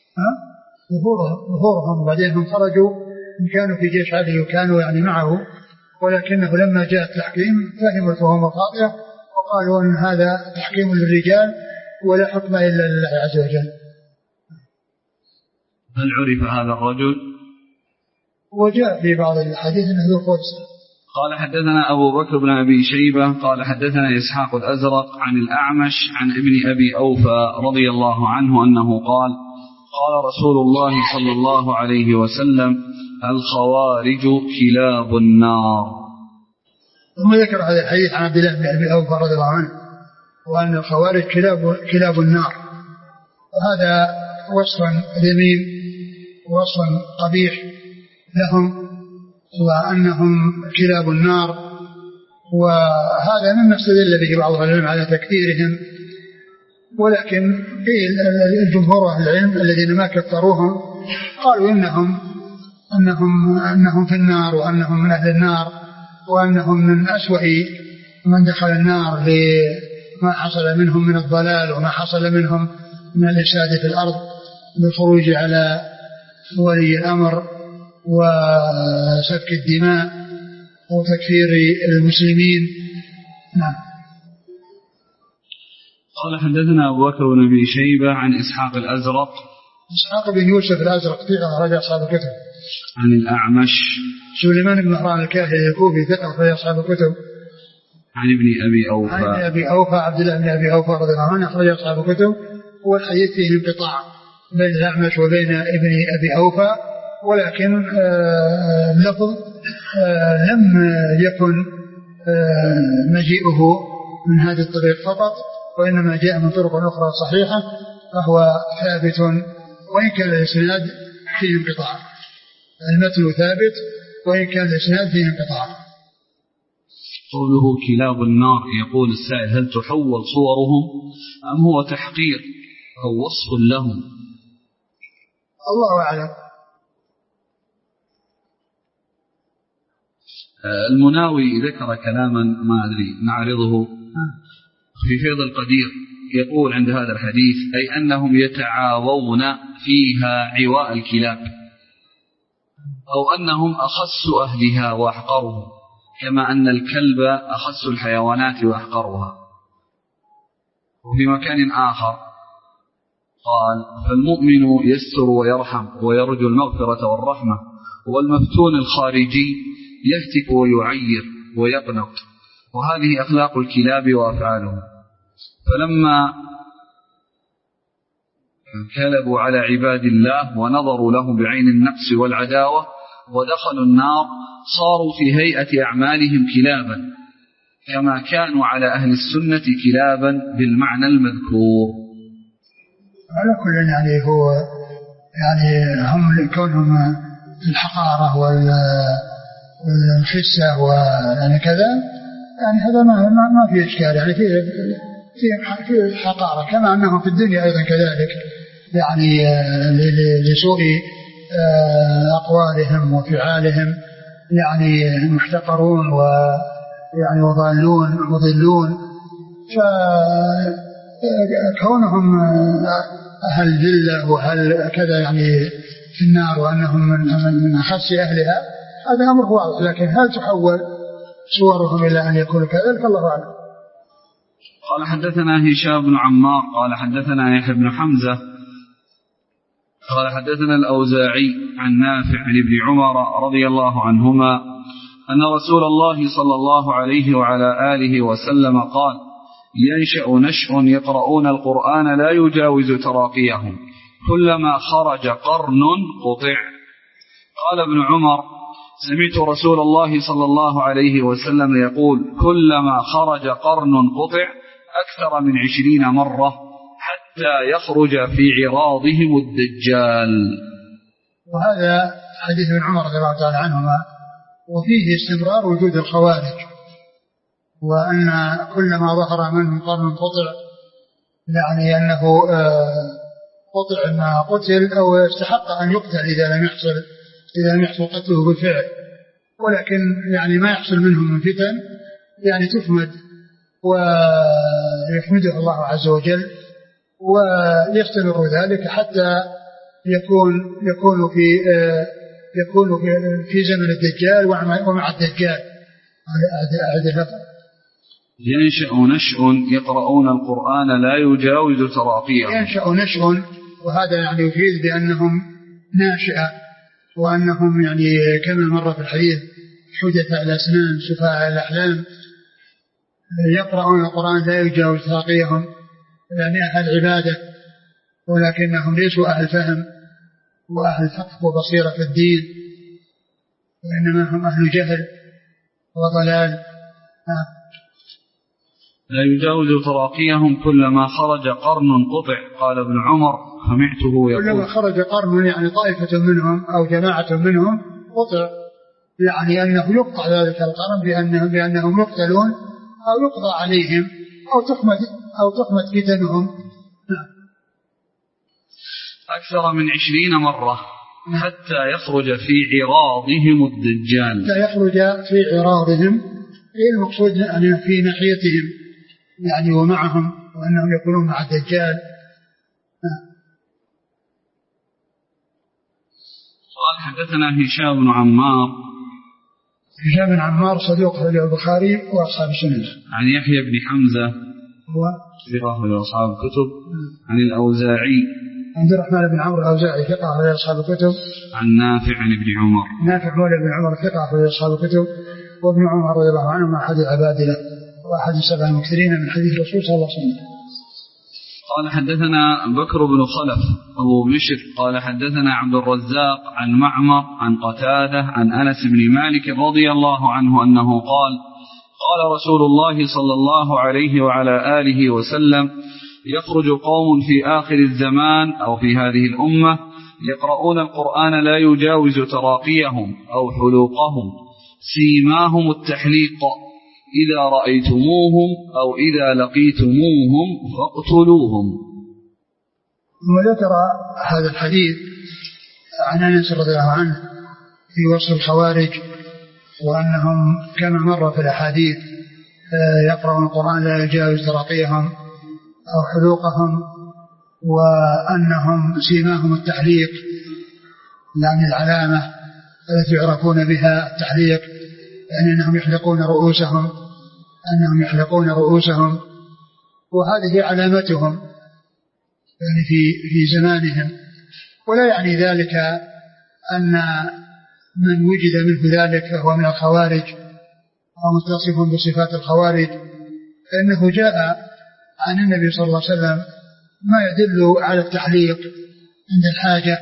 ظهورهم بعدين هم خرجوا إن كانوا في جيش علي وكانوا يعني معه، ولكنه لما جاء التحكيم فهموا الفهم الخاطئة وقالوا أن هذا تحكيم للرجال ولا حكم إلا لله عز وجل. هل عرف هذا الرجل؟ وجاء في بعض الحديث أنه ذو قوس. قال حدثنا أبو بكر بن أبي شيبة قال حدثنا إسحاق الأزرق عن الأعمش عن ابن أبي أوفى رضي الله عنه أنه قال قال رسول الله صلى الله عليه وسلم الخوارج كلاب النار. ثم ذكر هذا الحديث عن عبد الله بن أبي أوفى رضي الله عنه وأن الخوارج كلاب, كلاب النار، وهذا وصف ذميم وصف قبيح لهم وأنهم كلاب النار، وهذا مما استدل به بعض العلماء على تكفيرهم، ولكن الجمهور أهل العلم الذين ما كفروهم قالوا إنهم أنهم أنهم في النار وأنهم من أهل النار وأنهم من أسوأ من دخل النار لما حصل منهم من الضلال وما حصل منهم من الإفساد في الأرض بالخروج على ولي الأمر وسفك الدماء وتكفير المسلمين. نعم. قال حدثنا أبو بكر بن أبي شيبة عن إسحاق الأزرق إسحاق بن يوسف الأزرق ثقة أخرج أصحاب الكتب. عن الأعمش سليمان بن مهران الكاهلي الكوفي ثقة أخرج أصحاب الكتب. عن ابن أبي أوفى عن أبي أوفى عبد الله بن أبي أوفى رضي الله عنه أخرج أصحاب الكتب. والحديث فيه انقطاع بين الأعمش وبين ابن أبي أوفى، ولكن اللفظ لم يكن مجيئه من هذه الطريق فقط، وإنما جاء من طرق أخرى صحيحة، فهو ثابت وإن كان الإسناد فيه انقطاع. المتن ثابت وإن كان الإسناد فيه انقطاع. قوله كلاب النار يقول السائل هل تحول صورهم أم هو تحقير أو وصف لهم؟ الله أعلم. المناوي ذكر كلاما ما أدري نعرضه في فيض القدير، يقول عند هذا الحديث أي أنهم يتعاوون فيها عواء الكلاب، أو أنهم أخص أهلها وأحقرهم، كما أن الكلب أخص الحيوانات وأحقرها. وفي مكان آخر قال فالمؤمن يستر ويرحم ويرجو المغفرة والرحمة، والمفتون الخارجي يهتك ويعير ويقنط، وهذه أخلاق الكلاب وأفعالهم. فلما كلبوا على عباد الله ونظروا لهم بعين النقص والعداوة ودخلوا النار صاروا في هيئة أعمالهم كلابا، كما كانوا على أهل السنة كلابا بالمعنى المذكور. على كل يعني هو يعني هم كونهم الحقارة والخسة ويعني كذا، يعني هذا ما ما في إشكال، يعني في في في الحقارة، كما أنهم في الدنيا أيضا كذلك يعني لسوء أقوالهم وفعالهم يعني محتقرون ويعني وضالون مضلون. فكونهم أهل ذلة وأهل كذا يعني في النار وأنهم من من أخس أهلها هذا أمر واضح، لكن هل تحول صورهم إلى أن يكونوا كذلك؟ الله أعلم. قال حدثنا هشام بن عمار قال حدثنا يحيى بن حمزة قال حدثنا الأوزاعي عن نافع عن ابن عمر رضي الله عنهما أن رسول الله صلى الله عليه وعلى آله وسلم قال: ينشأ نشء يقرؤون القرآن لا يجاوز تراقيهم كلما خرج قرن قطع. قال ابن عمر: سمعت رسول الله صلى الله عليه وسلم يقول: كلما خرج قرن قطع أكثر من عشرين مرة حتى يخرج في عراضهم الدجال. وهذا حديث ابن عمر رضي الله تعالى عنهما، وفيه استمرار وجود الخوارج، وأن كلما ظهر منهم قرن قطع يعني أنه قطع ما قتل أو استحق أن يقتل إذا لم يحصل إذا لم يحصل قتله بالفعل، ولكن يعني ما يحصل منهم من فتن يعني تفمد ويحمده الله عز وجل، ويستمر ذلك حتى يكون يكون في يكون في زمن الدجال ومع الدجال. ينشأ نشء يقرؤون القرآن لا يجاوز تراقيهم. ينشأ نشء، وهذا يعني يفيد بأنهم ناشئة، وأنهم يعني كما مر في الحديث حدث الأسنان سفاهاء الأحلام، يقرؤون القرآن لا يجاوز تراقيهم، يعني أهل عبادة ولكنهم ليسوا أهل فهم وأهل فقه وبصيرة في الدين، وإنما هم أهل جهل وضلال. لا يجاوز تراقيهم كلما خرج قرن قطع. قال ابن عمر: سمعته يقول: كلما خرج قرن يعني طائفة منهم أو جماعة منهم قطع، يعني أنه يقطع ذلك القرن بأنهم, بأنهم يقتلون أو يقضى عليهم أو تحمد أو تحمد فتنهم. أكثر من عشرين مرة حتى يخرج في عراضهم الدجال. حتى يخرج في عراضهم، إيه المقصود أن في ناحيتهم يعني ومعهم، وأنهم يكونون مع الدجال. قال: حدثنا هشام بن عمار. هشام بن عمار صدوق أخرجه البخاري وأصحاب السنن. عن يحيى بن حمزة هو ثقة أخرج أصحاب الكتب. عن الأوزاعي عبد الرحمن بن عمرو الأوزاعي ثقة أخرج أصحاب الكتب. عن نافع عن ابن عمر. نافع مولى بن عمر ثقة أخرج أصحاب الكتب. وابن عمر رضي الله عنه مع أحد العبادلة وأحد السبع المكثرين من حديث الرسول صلى الله عليه وسلم. قال: حدثنا بكر بن خلف أبو بشر قال: حدثنا عبد الرزاق عن معمر عن قتادة عن أنس بن مالك رضي الله عنه أنه قال: قال رسول الله صلى الله عليه وعلى آله وسلم: يخرج قوم في آخر الزمان أو في هذه الأمة يقرؤون القرآن لا يجاوز تراقيهم أو حلوقهم سيماهم التحليق، إذا رأيتموهم أو إذا لقيتموهم فاقتلوهم. ثم ذكر هذا الحديث عن أنس رضي الله عنه في وصف الخوارج، وأنهم كما مر في الأحاديث يقرؤون القرآن لا يجاوز تراقيهم أو حلوقهم، وأنهم سيماهم التحليق، يعني العلامة التي يعرفون بها التحليق، يعني أنهم يحلقون رؤوسهم أنهم يحلقون رؤوسهم وهذه علامتهم يعني في في زمانهم. ولا يعني ذلك أن من وجد منه ذلك فهو من الخوارج أو متصف بصفات الخوارج، فإنه جاء عن النبي صلى الله عليه وسلم ما يدل على التحليق عند الحاجة،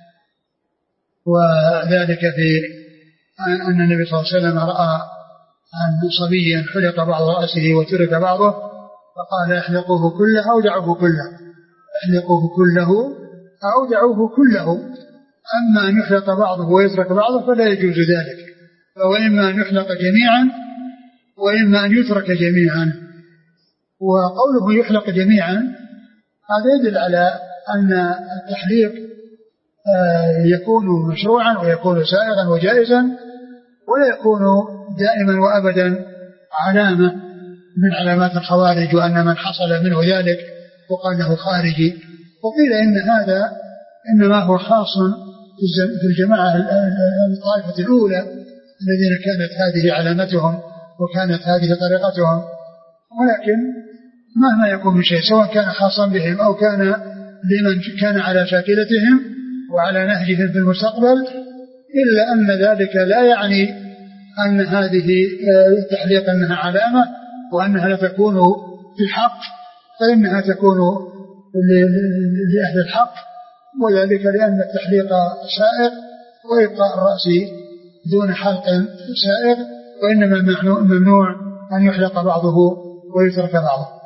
وذلك في أن النبي صلى الله عليه وسلم رأى عن صبي حلق بعض رأسه وترك بعضه فقال: احلقوه كله أو دعوه كله احلقوه كله أو دعوه كله. أما أن يحلق بعضه ويترك بعضه فلا يجوز ذلك، فإما أن يحلق جميعا وإما أن يترك جميعا. وقوله يحلق جميعا هذا يدل على أن التحليق يكون مشروعا ويكون سائغا وجائزا، ولا يكون دائما وأبدا علامة من علامات الخوارج، وأن من حصل منه ذلك وقال له خارجي. وقيل إن هذا إنما هو خاص في الجماعة الطائفة الأولى الذين كانت هذه علامتهم وكانت هذه طريقتهم، ولكن مهما يكون من شيء سواء كان خاصا بهم أو كان لمن كان على شاكلتهم وعلى نهجهم في المستقبل، إلا أن ذلك لا يعني أن هذه التحليق أنها علامة وأنها لا تكون في الحق، فإنها تكون لأهل الحق، وذلك لأن التحليق سائغ وإبقاء الرأس دون حلق سائغ، وإنما ممنوع أن يحلق بعضه ويترك بعضه.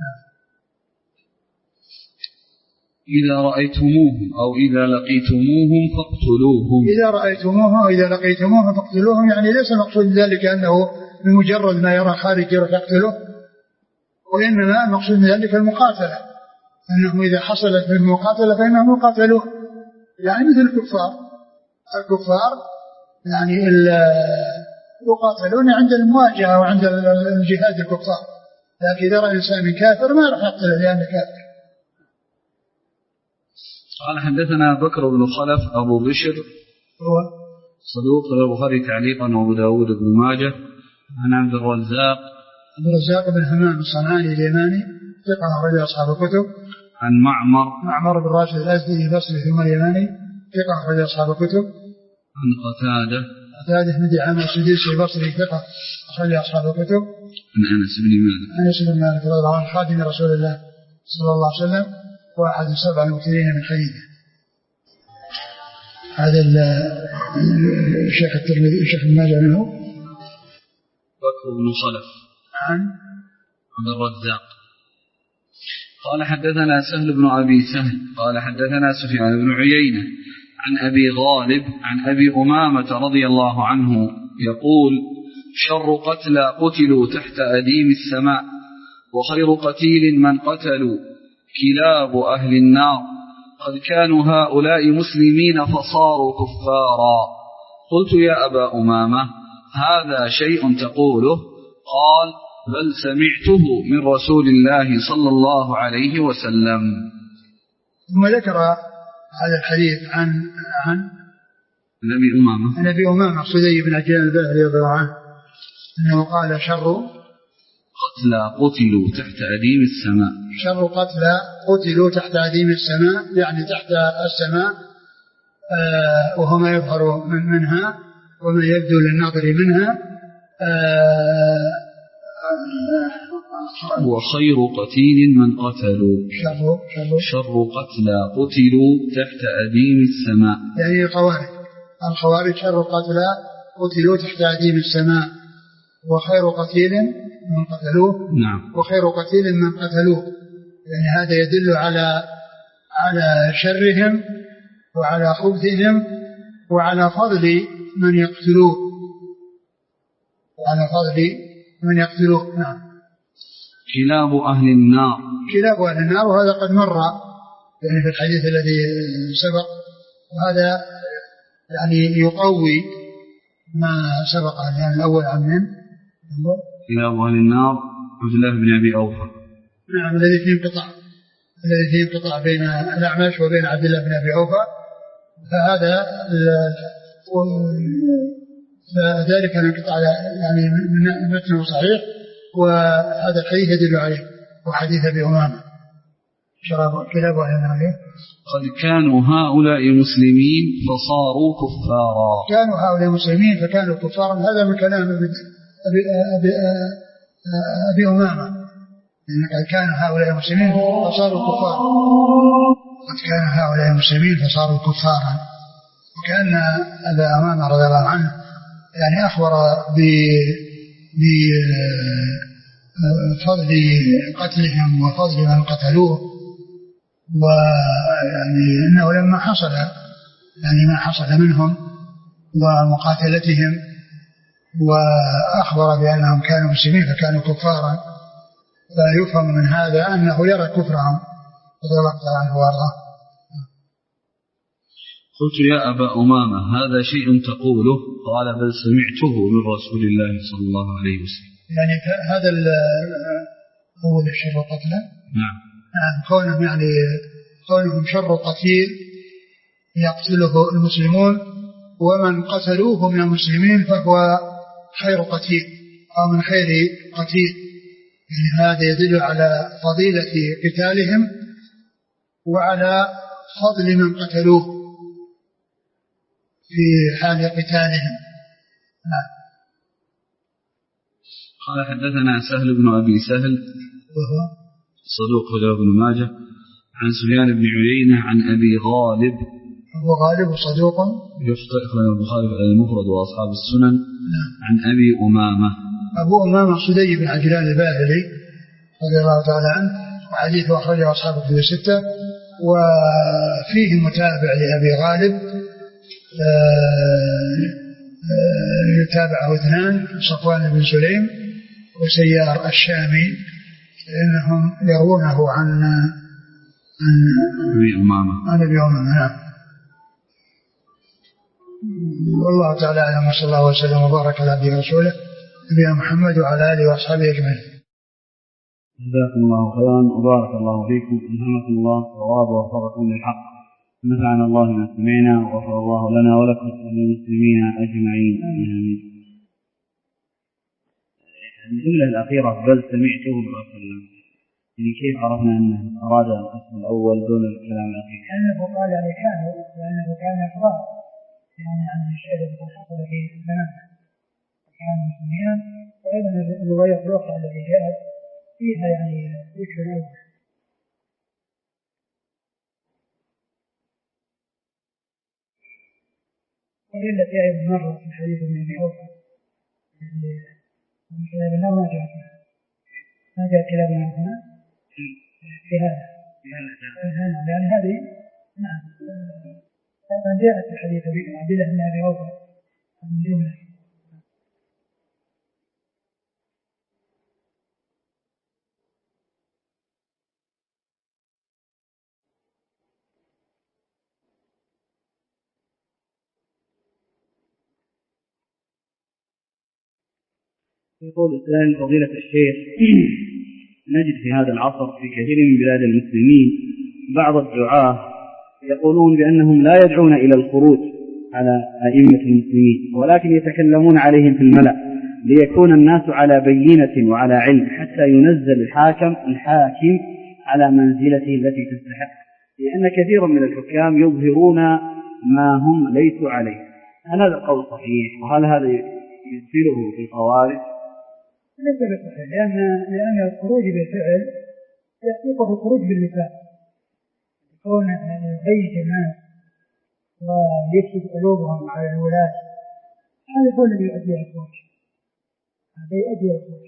إذا رأيتموهم أو إذا لقيتموهم فاقتلوهم. إذا رأيتموهم أو إذا لقيتموهم فاقتلوهم، يعني ليس المقصود ذلك أنه بمجرد ما يرى خارج يروح يقتله، وإنما المقصود من ذلك المقاتلة، أنهم إذا حصلت من المقاتلة فإنهم يقاتلون، يعني مثل الكفار. الكفار يعني يقاتلون عند المواجهة وعند الجهاد الكفار، لكن إذا رأى إنسان من كافر ما راح يقتله لأنه كافر. قال حدثنا بكر بن خلف أبو بشر هو صدوق البخاري تعليقا وأبو داود بن ماجه عن عبد الرزاق عبد الرزاق بن همام الصنعاني اليماني ثقة أخرج أصحاب الكتب. عن معمر معمر بن راشد الأزدي البصري ثم اليماني ثقة أخرج أصحاب الكتب. عن قتادة قتادة بن دعامة السديسي البصري ثقة أخرج أصحاب الكتب. عن أنس بن مالك عن أنس بن مالك رضي الله عنه خادم رسول الله صلى الله عليه وسلم واحد من سبع المكثرين من خليله. هذا الشيخ الترمذي الشيخ ابن ماجه منه بكر بن خلف عن عبد الرزاق. قال حدثنا سهل بن أبي سهل قال حدثنا سفيان بن عيينة عن أبي غالب عن أبي أمامة رضي الله عنه يقول: شر قتلى قتلوا تحت أديم السماء، وخير قتيل من قتلوا كلاب أهل النار، قد كانوا هؤلاء مسلمين فصاروا كفارا. قلت: يا أبا أمامة هذا شيء تقوله؟ قال: بل سمعته من رسول الله صلى الله عليه وسلم. ثم ذكر هذا الحديث عن عن أبي أمامة عن أبي أمامة صدي بن عجلان الباهلي رضي الله عنه أنه قال: شر قتلى قتلوا تحت أديم السماء. شر قتلى قتلوا تحت أديم السماء، يعني تحت السماء، آه وهو ما يظهر من منها وما يبدو للناظر منها. آه وخير قتيل من قتلوا شر, شر, شر قتلى قتلوا تحت أديم السماء، يعني الخوارج. الخوارج شر قتلى قتلوا تحت أديم السماء، وخير قتيل من قتلوه. نعم. وخير قتيل من قتلوه، يعني هذا يدل على على شرهم وعلى خبثهم وعلى فضل من يقتلوه وعلى فضل من يقتلوه. نعم. كلاب أهل النار. كلاب أهل النار، وهذا قد مر يعني في الحديث الذي سبق، وهذا يعني يقوي ما سبق يعني الأول عن من كلاب أهل النار عبد الله بن أبي أوفى. نعم، الذي فيه انقطاع الذي فيه انقطاع بين الأعمش وبين عبد الله بن أبي أوفى، فهذا فذلك الانقطاع يعني من متنه صحيح، وهذا الحديث يدل عليه، وحديث أبي أمامة شراب كلاب أهل النار قد كانوا هؤلاء مسلمين فصاروا كفارا. كانوا هؤلاء مسلمين فكانوا كفارا. هذا من كلام أبي, أبي, أبي, أبي أمامة، إن قد كانوا هؤلاء مسلمين فصاروا كفارا. قد كانوا هؤلاء مسلمين فصاروا كفارا، وكأن أبا أمامة رضي الله عنه يعني أخبر بفضل قتلهم وفضل من قتلوه، ويعني إنه لما حصل يعني ما حصل منهم ومقاتلتهم وأخبر بأنهم كانوا مسلمين فكانوا كفارا، فيفهم من هذا أنه يرى كفرهم رضي الله تعالى عنه وارضاه. قلت: يا أبا أمامة هذا شيء تقوله؟ قال: بل سمعته من رسول الله صلى الله عليه وسلم. يعني هذا أول الشر قتله. نعم. نعم، كونهم يعني كونهم شر قتيل يقتله المسلمون، ومن قتلوه من المسلمين فهو خير قتيل أو من خير قتيل، يعني هذا يدل على فضيلة قتالهم وعلى فضل من قتلوه في حال قتالهم. نعم. قال حدثنا سهل بن أبي سهل وهو صدوق خرج بن ماجه عن سفيان بن عيينة عن أبي غالب. أبو غالب صدوق يخطئ أخرج البخاري المفرد وأصحاب السنن. نعم. عن أبي أمامة. أبو أمامة صدي بن عجلان الباهلي رضي الله تعالى عنه وحديثه أخرجه أصحاب الكتب الستة وفيه متابع لأبي غالب يتابعه اثنان صفوان بن سليم وسيار الشامي لأنهم يروونه عن عن أبي أمامة عن أبي أمامة. نعم. والله تعالى أعلم وصلى الله وسلم وبارك على عبده ورسوله نبينا محمد وعلى آله وأصحابه أجمعين. جزاكم الله خيرا وبارك الله فيكم. ألهمكم الله الصواب ووفقكم للحق. نفعنا الله بما سمعنا وغفر الله لنا ولكم وللمسلمين أجمعين. آمين. الجملة الأخيرة بل سمعته وسلم يعني كيف عرفنا أنه أراد القسم الأول دون الكلام الأخير؟ لأنه قال يعني كانوا لأنه كان إخبار يعني عن الشيء الذي حصل في الزمان كان مسلمين. وأيضا الرواية الأخرى التي جاءت فيها يعني ذكر الأول. وإلا في أيضا مرة في حديث ابن أبي أوفى من كلاب الله ما جاء فيها ما جاء كلابنا هنا في هذا لأن هذه نعم ما جاءت في حديث عبد الله بن أبي أوفى من جملة. يقول الإسلام فضيلة الشيخ نجد في هذا العصر في كثير من بلاد المسلمين بعض الدعاة يقولون بأنهم لا يدعون إلى الخروج على أئمة المسلمين ولكن يتكلمون عليهم في الملأ ليكون الناس على بينة وعلى علم حتى ينزل الحاكم الحاكم على منزلته التي تستحق. لأن كثيرا من الحكام يظهرون ما هم ليسوا عليه. هل هذا القول صحيح؟ وهل هذا يدخله في الخوارج؟ ليس بصحيح لأن لأن الخروج بالفعل يحقق الخروج باللسان يكون يغيث الناس ويكشف قلوبهم على الولاة. هذا هو الذي يؤدي إلى الخروج. هذا يؤدي إلى الخروج.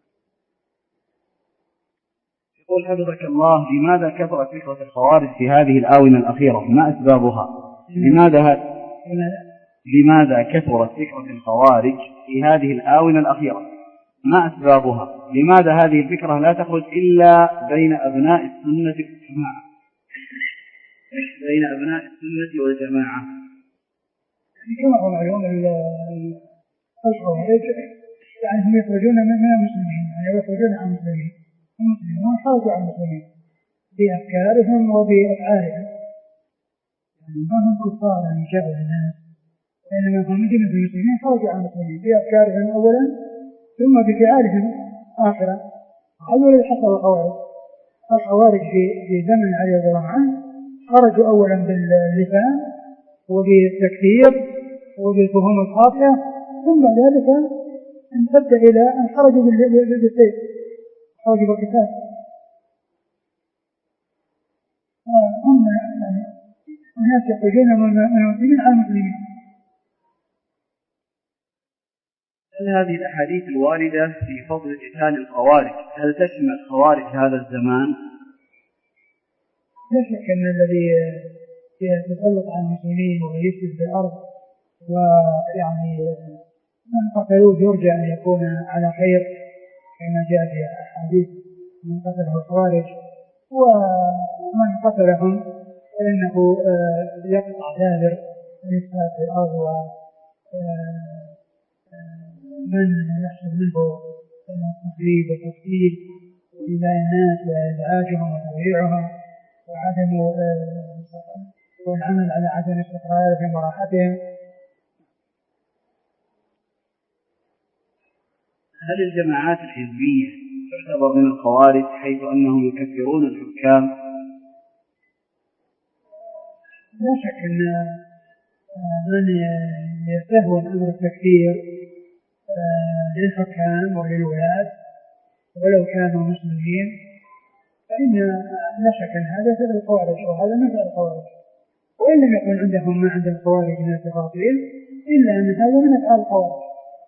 يقول حفظك الله لماذا كثرت فكرة الخوارج في هذه الآونة الأخيرة؟ ما أسبابها؟ لماذا ه... لماذا كثرت فكرة الخوارج في هذه الآونة الأخيرة؟ ما أسبابها؟ لماذا هذه الفكرة لا تخرج إلا بين أبناء السنة والجماعة؟ بين أبناء السنة والجماعة. كما هو معلوم الخوارج يعني هم يخرجون من المسلمين يعني يخرجون عن المسلمين. المسلمون خرجوا عن المسلمين بأفكارهم وبأفعالهم يعني ما هم كفار يعني جاءوا للناس وإنما هم من المسلمين خرجوا عن المسلمين بأفكارهم أولا ثم بفعالهم آخرا. هذا الذي حصل الخوارج. الخوارج في زمن علي رضي الله عنه خرجوا أولا باللسان وبالتكفير وبالفهوم الخاطئة ثم بعد ذلك امتد إلى أن خرجوا بالسيف خرجوا بالقتال. هم يعني الناس يخرجون من المسلمين على المسلمين. هل هذه الأحاديث الواردة في فضل قتال الخوارج هل تشمل خوارج هذا الزمان؟ لا شك أن الذي يتسلط على المسلمين ويفسد في الأرض ويعني من قتلوه يرجى أن يكون على خير كما جاء في أحاديث من قتله الخوارج ومن قتلهم فإنه يقطع دابر الإفساد في الأرض ومن يحصل منه التخريب والتفصيل وإيذاء الناس وإزعاجهم وتضييعهم وعدم والعمل على عدم استقرارهم وراحتهم. هل الجماعات الحزبية تعتبر من الخوارج حيث أنهم يكفرون الحكام؟ لا شك أن من يستهون أمر التكفير للحكام وللولاة ولو كانوا مسلمين، فإن لا شك أن هذا فعل الخوارج وهذا من فعل الخوارج، وإن لم يكن عندهم ما عند الخوارج من التفاصيل إلا أن هذا من أفعال الخوارج.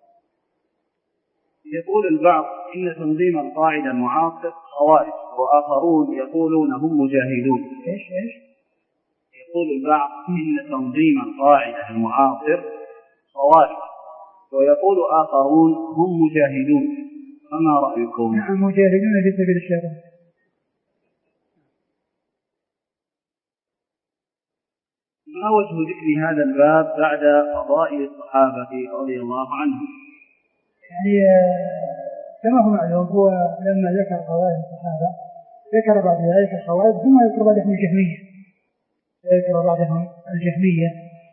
يقول البعض إن تنظيم القاعدة المعاصر خوارج، وآخرون يقولون هم مجاهدون. إيش إيش؟ يقول البعض إن تنظيم القاعدة المعاصر خوارج، ويقول آخرون هم مجاهدون، فما رأيكم؟ نعم، مجاهدون في سبيل الشيطان. ما وجه ذكر هذا الباب بعد فضائل الصحابة رضي الله عنهم؟ يعني كما هو معلوم، هو لما ذكر فضائل الصحابة ذكر بعد ذلك الخوارج، ثم يذكر بعدهم الجهمية ذكر بعدهم الجهمية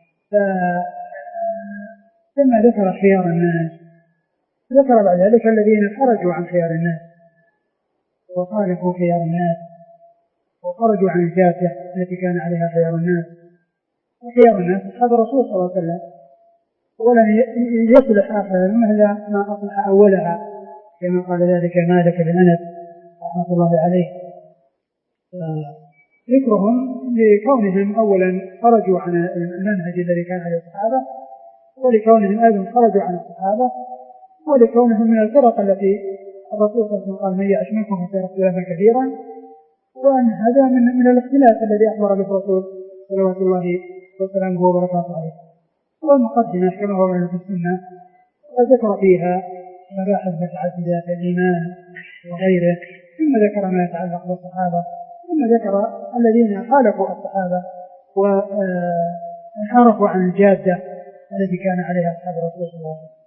فلما ذكر خيار الناس ذكر بعد ذلك الذين خرجوا عن خيار الناس وخالفوا خيار الناس وخرجوا عن الجادة التي كان عليها خيار الناس. وخيار الناس أصحاب الرسول صلى الله عليه وسلم، ولم يصلح آخرهم إلا ما أصلح أولها، كما قال ذلك مالك بن أنس رحمة الله عليه. ذكرهم لكونهم أولا خرجوا عن المنهج الذي كان عليه الصحابة، ولكونهم أيضا خرجوا عن الصحابة، ولكونهم من الفرق التي الرسول صلى الله عليه وسلم قال من يعش منكم فسيرى اختلافا كثيرا، وأن هذا من من الاختلاف الذي أخبر به الرسول صلوات الله وسلامه وبركاته عليه. والمقدمة كما هو في السنة وذكر فيها مباحث متعددة في الإيمان وغيره، ثم ذكر ما يتعلق بالصحابة، ثم ذكر الذين خالفوا الصحابة وانحرفوا عن الجادة التي كان عليها أصحاب الرسول صلى الله عليه وسلم.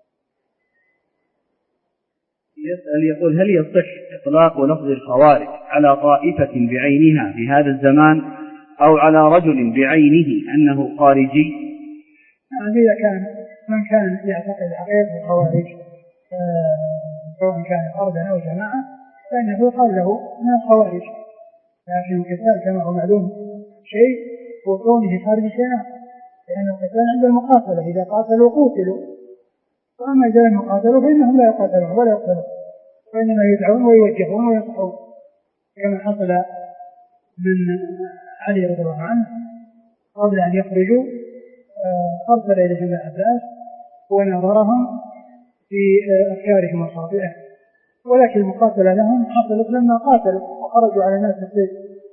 يسأل يقول هل يصح إطلاق لفظ الخوارج على طائفة بعينها في هذا الزمان أو على رجل بعينه أنه خارجي؟ يعني إذا كان من كان يعتقد عقيدة الخوارج سواء كان فردا أو جماعة فإنه يقال له من الخوارج، لكن القتال كما هو معلوم شيء وكونه خارج شيء، لأن القتال عند المقاتلة إذا قاتلوا قتلوا، وأما إذا لم يقاتلوا فإنهم لا يقاتلون ولا يقتلون، وإنما يدعون ويوجهون وينصحون، كما حصل من علي رضي الله عنه قبل أن يخرجوا أرسل إليهم العباس ونظرهم في أفكارهم وخاطئهم، ولكن المقاتلة لهم حصلت لما قاتلوا وخرجوا على الناس بالسيف.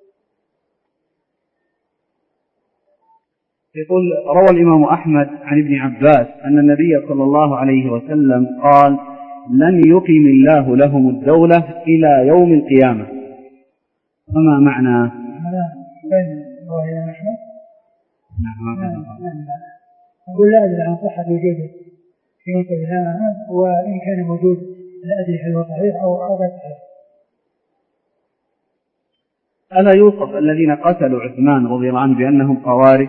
يقول روى الإمام أحمد عن ابن عباس أن النبي صلى الله عليه وسلم قال لن يقيم الله لهم الدولة إلى يوم القيامة، فما معنى؟ بين رواه الإمام أحمد. نعم. أقول لا أدري عن صحة وجوده في مسجد الإمام أحمد، وإن كان موجود لا أدري هل هو صحيح أو غير صحيح. ألا يوصف الذين قتلوا عثمان رضي الله عنه بأنهم خوارج؟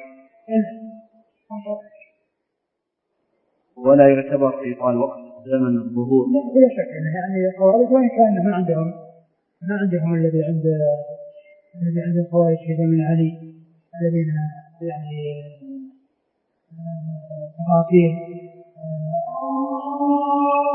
ولا يعتبر في قال وقت زمن الظهور؟ لا بلا شك يعني الخوارج، وإن كان ما عندهم ما عندهم الذي عند الذي عند الخوارج في زمن علي الذين يعني تقاتيل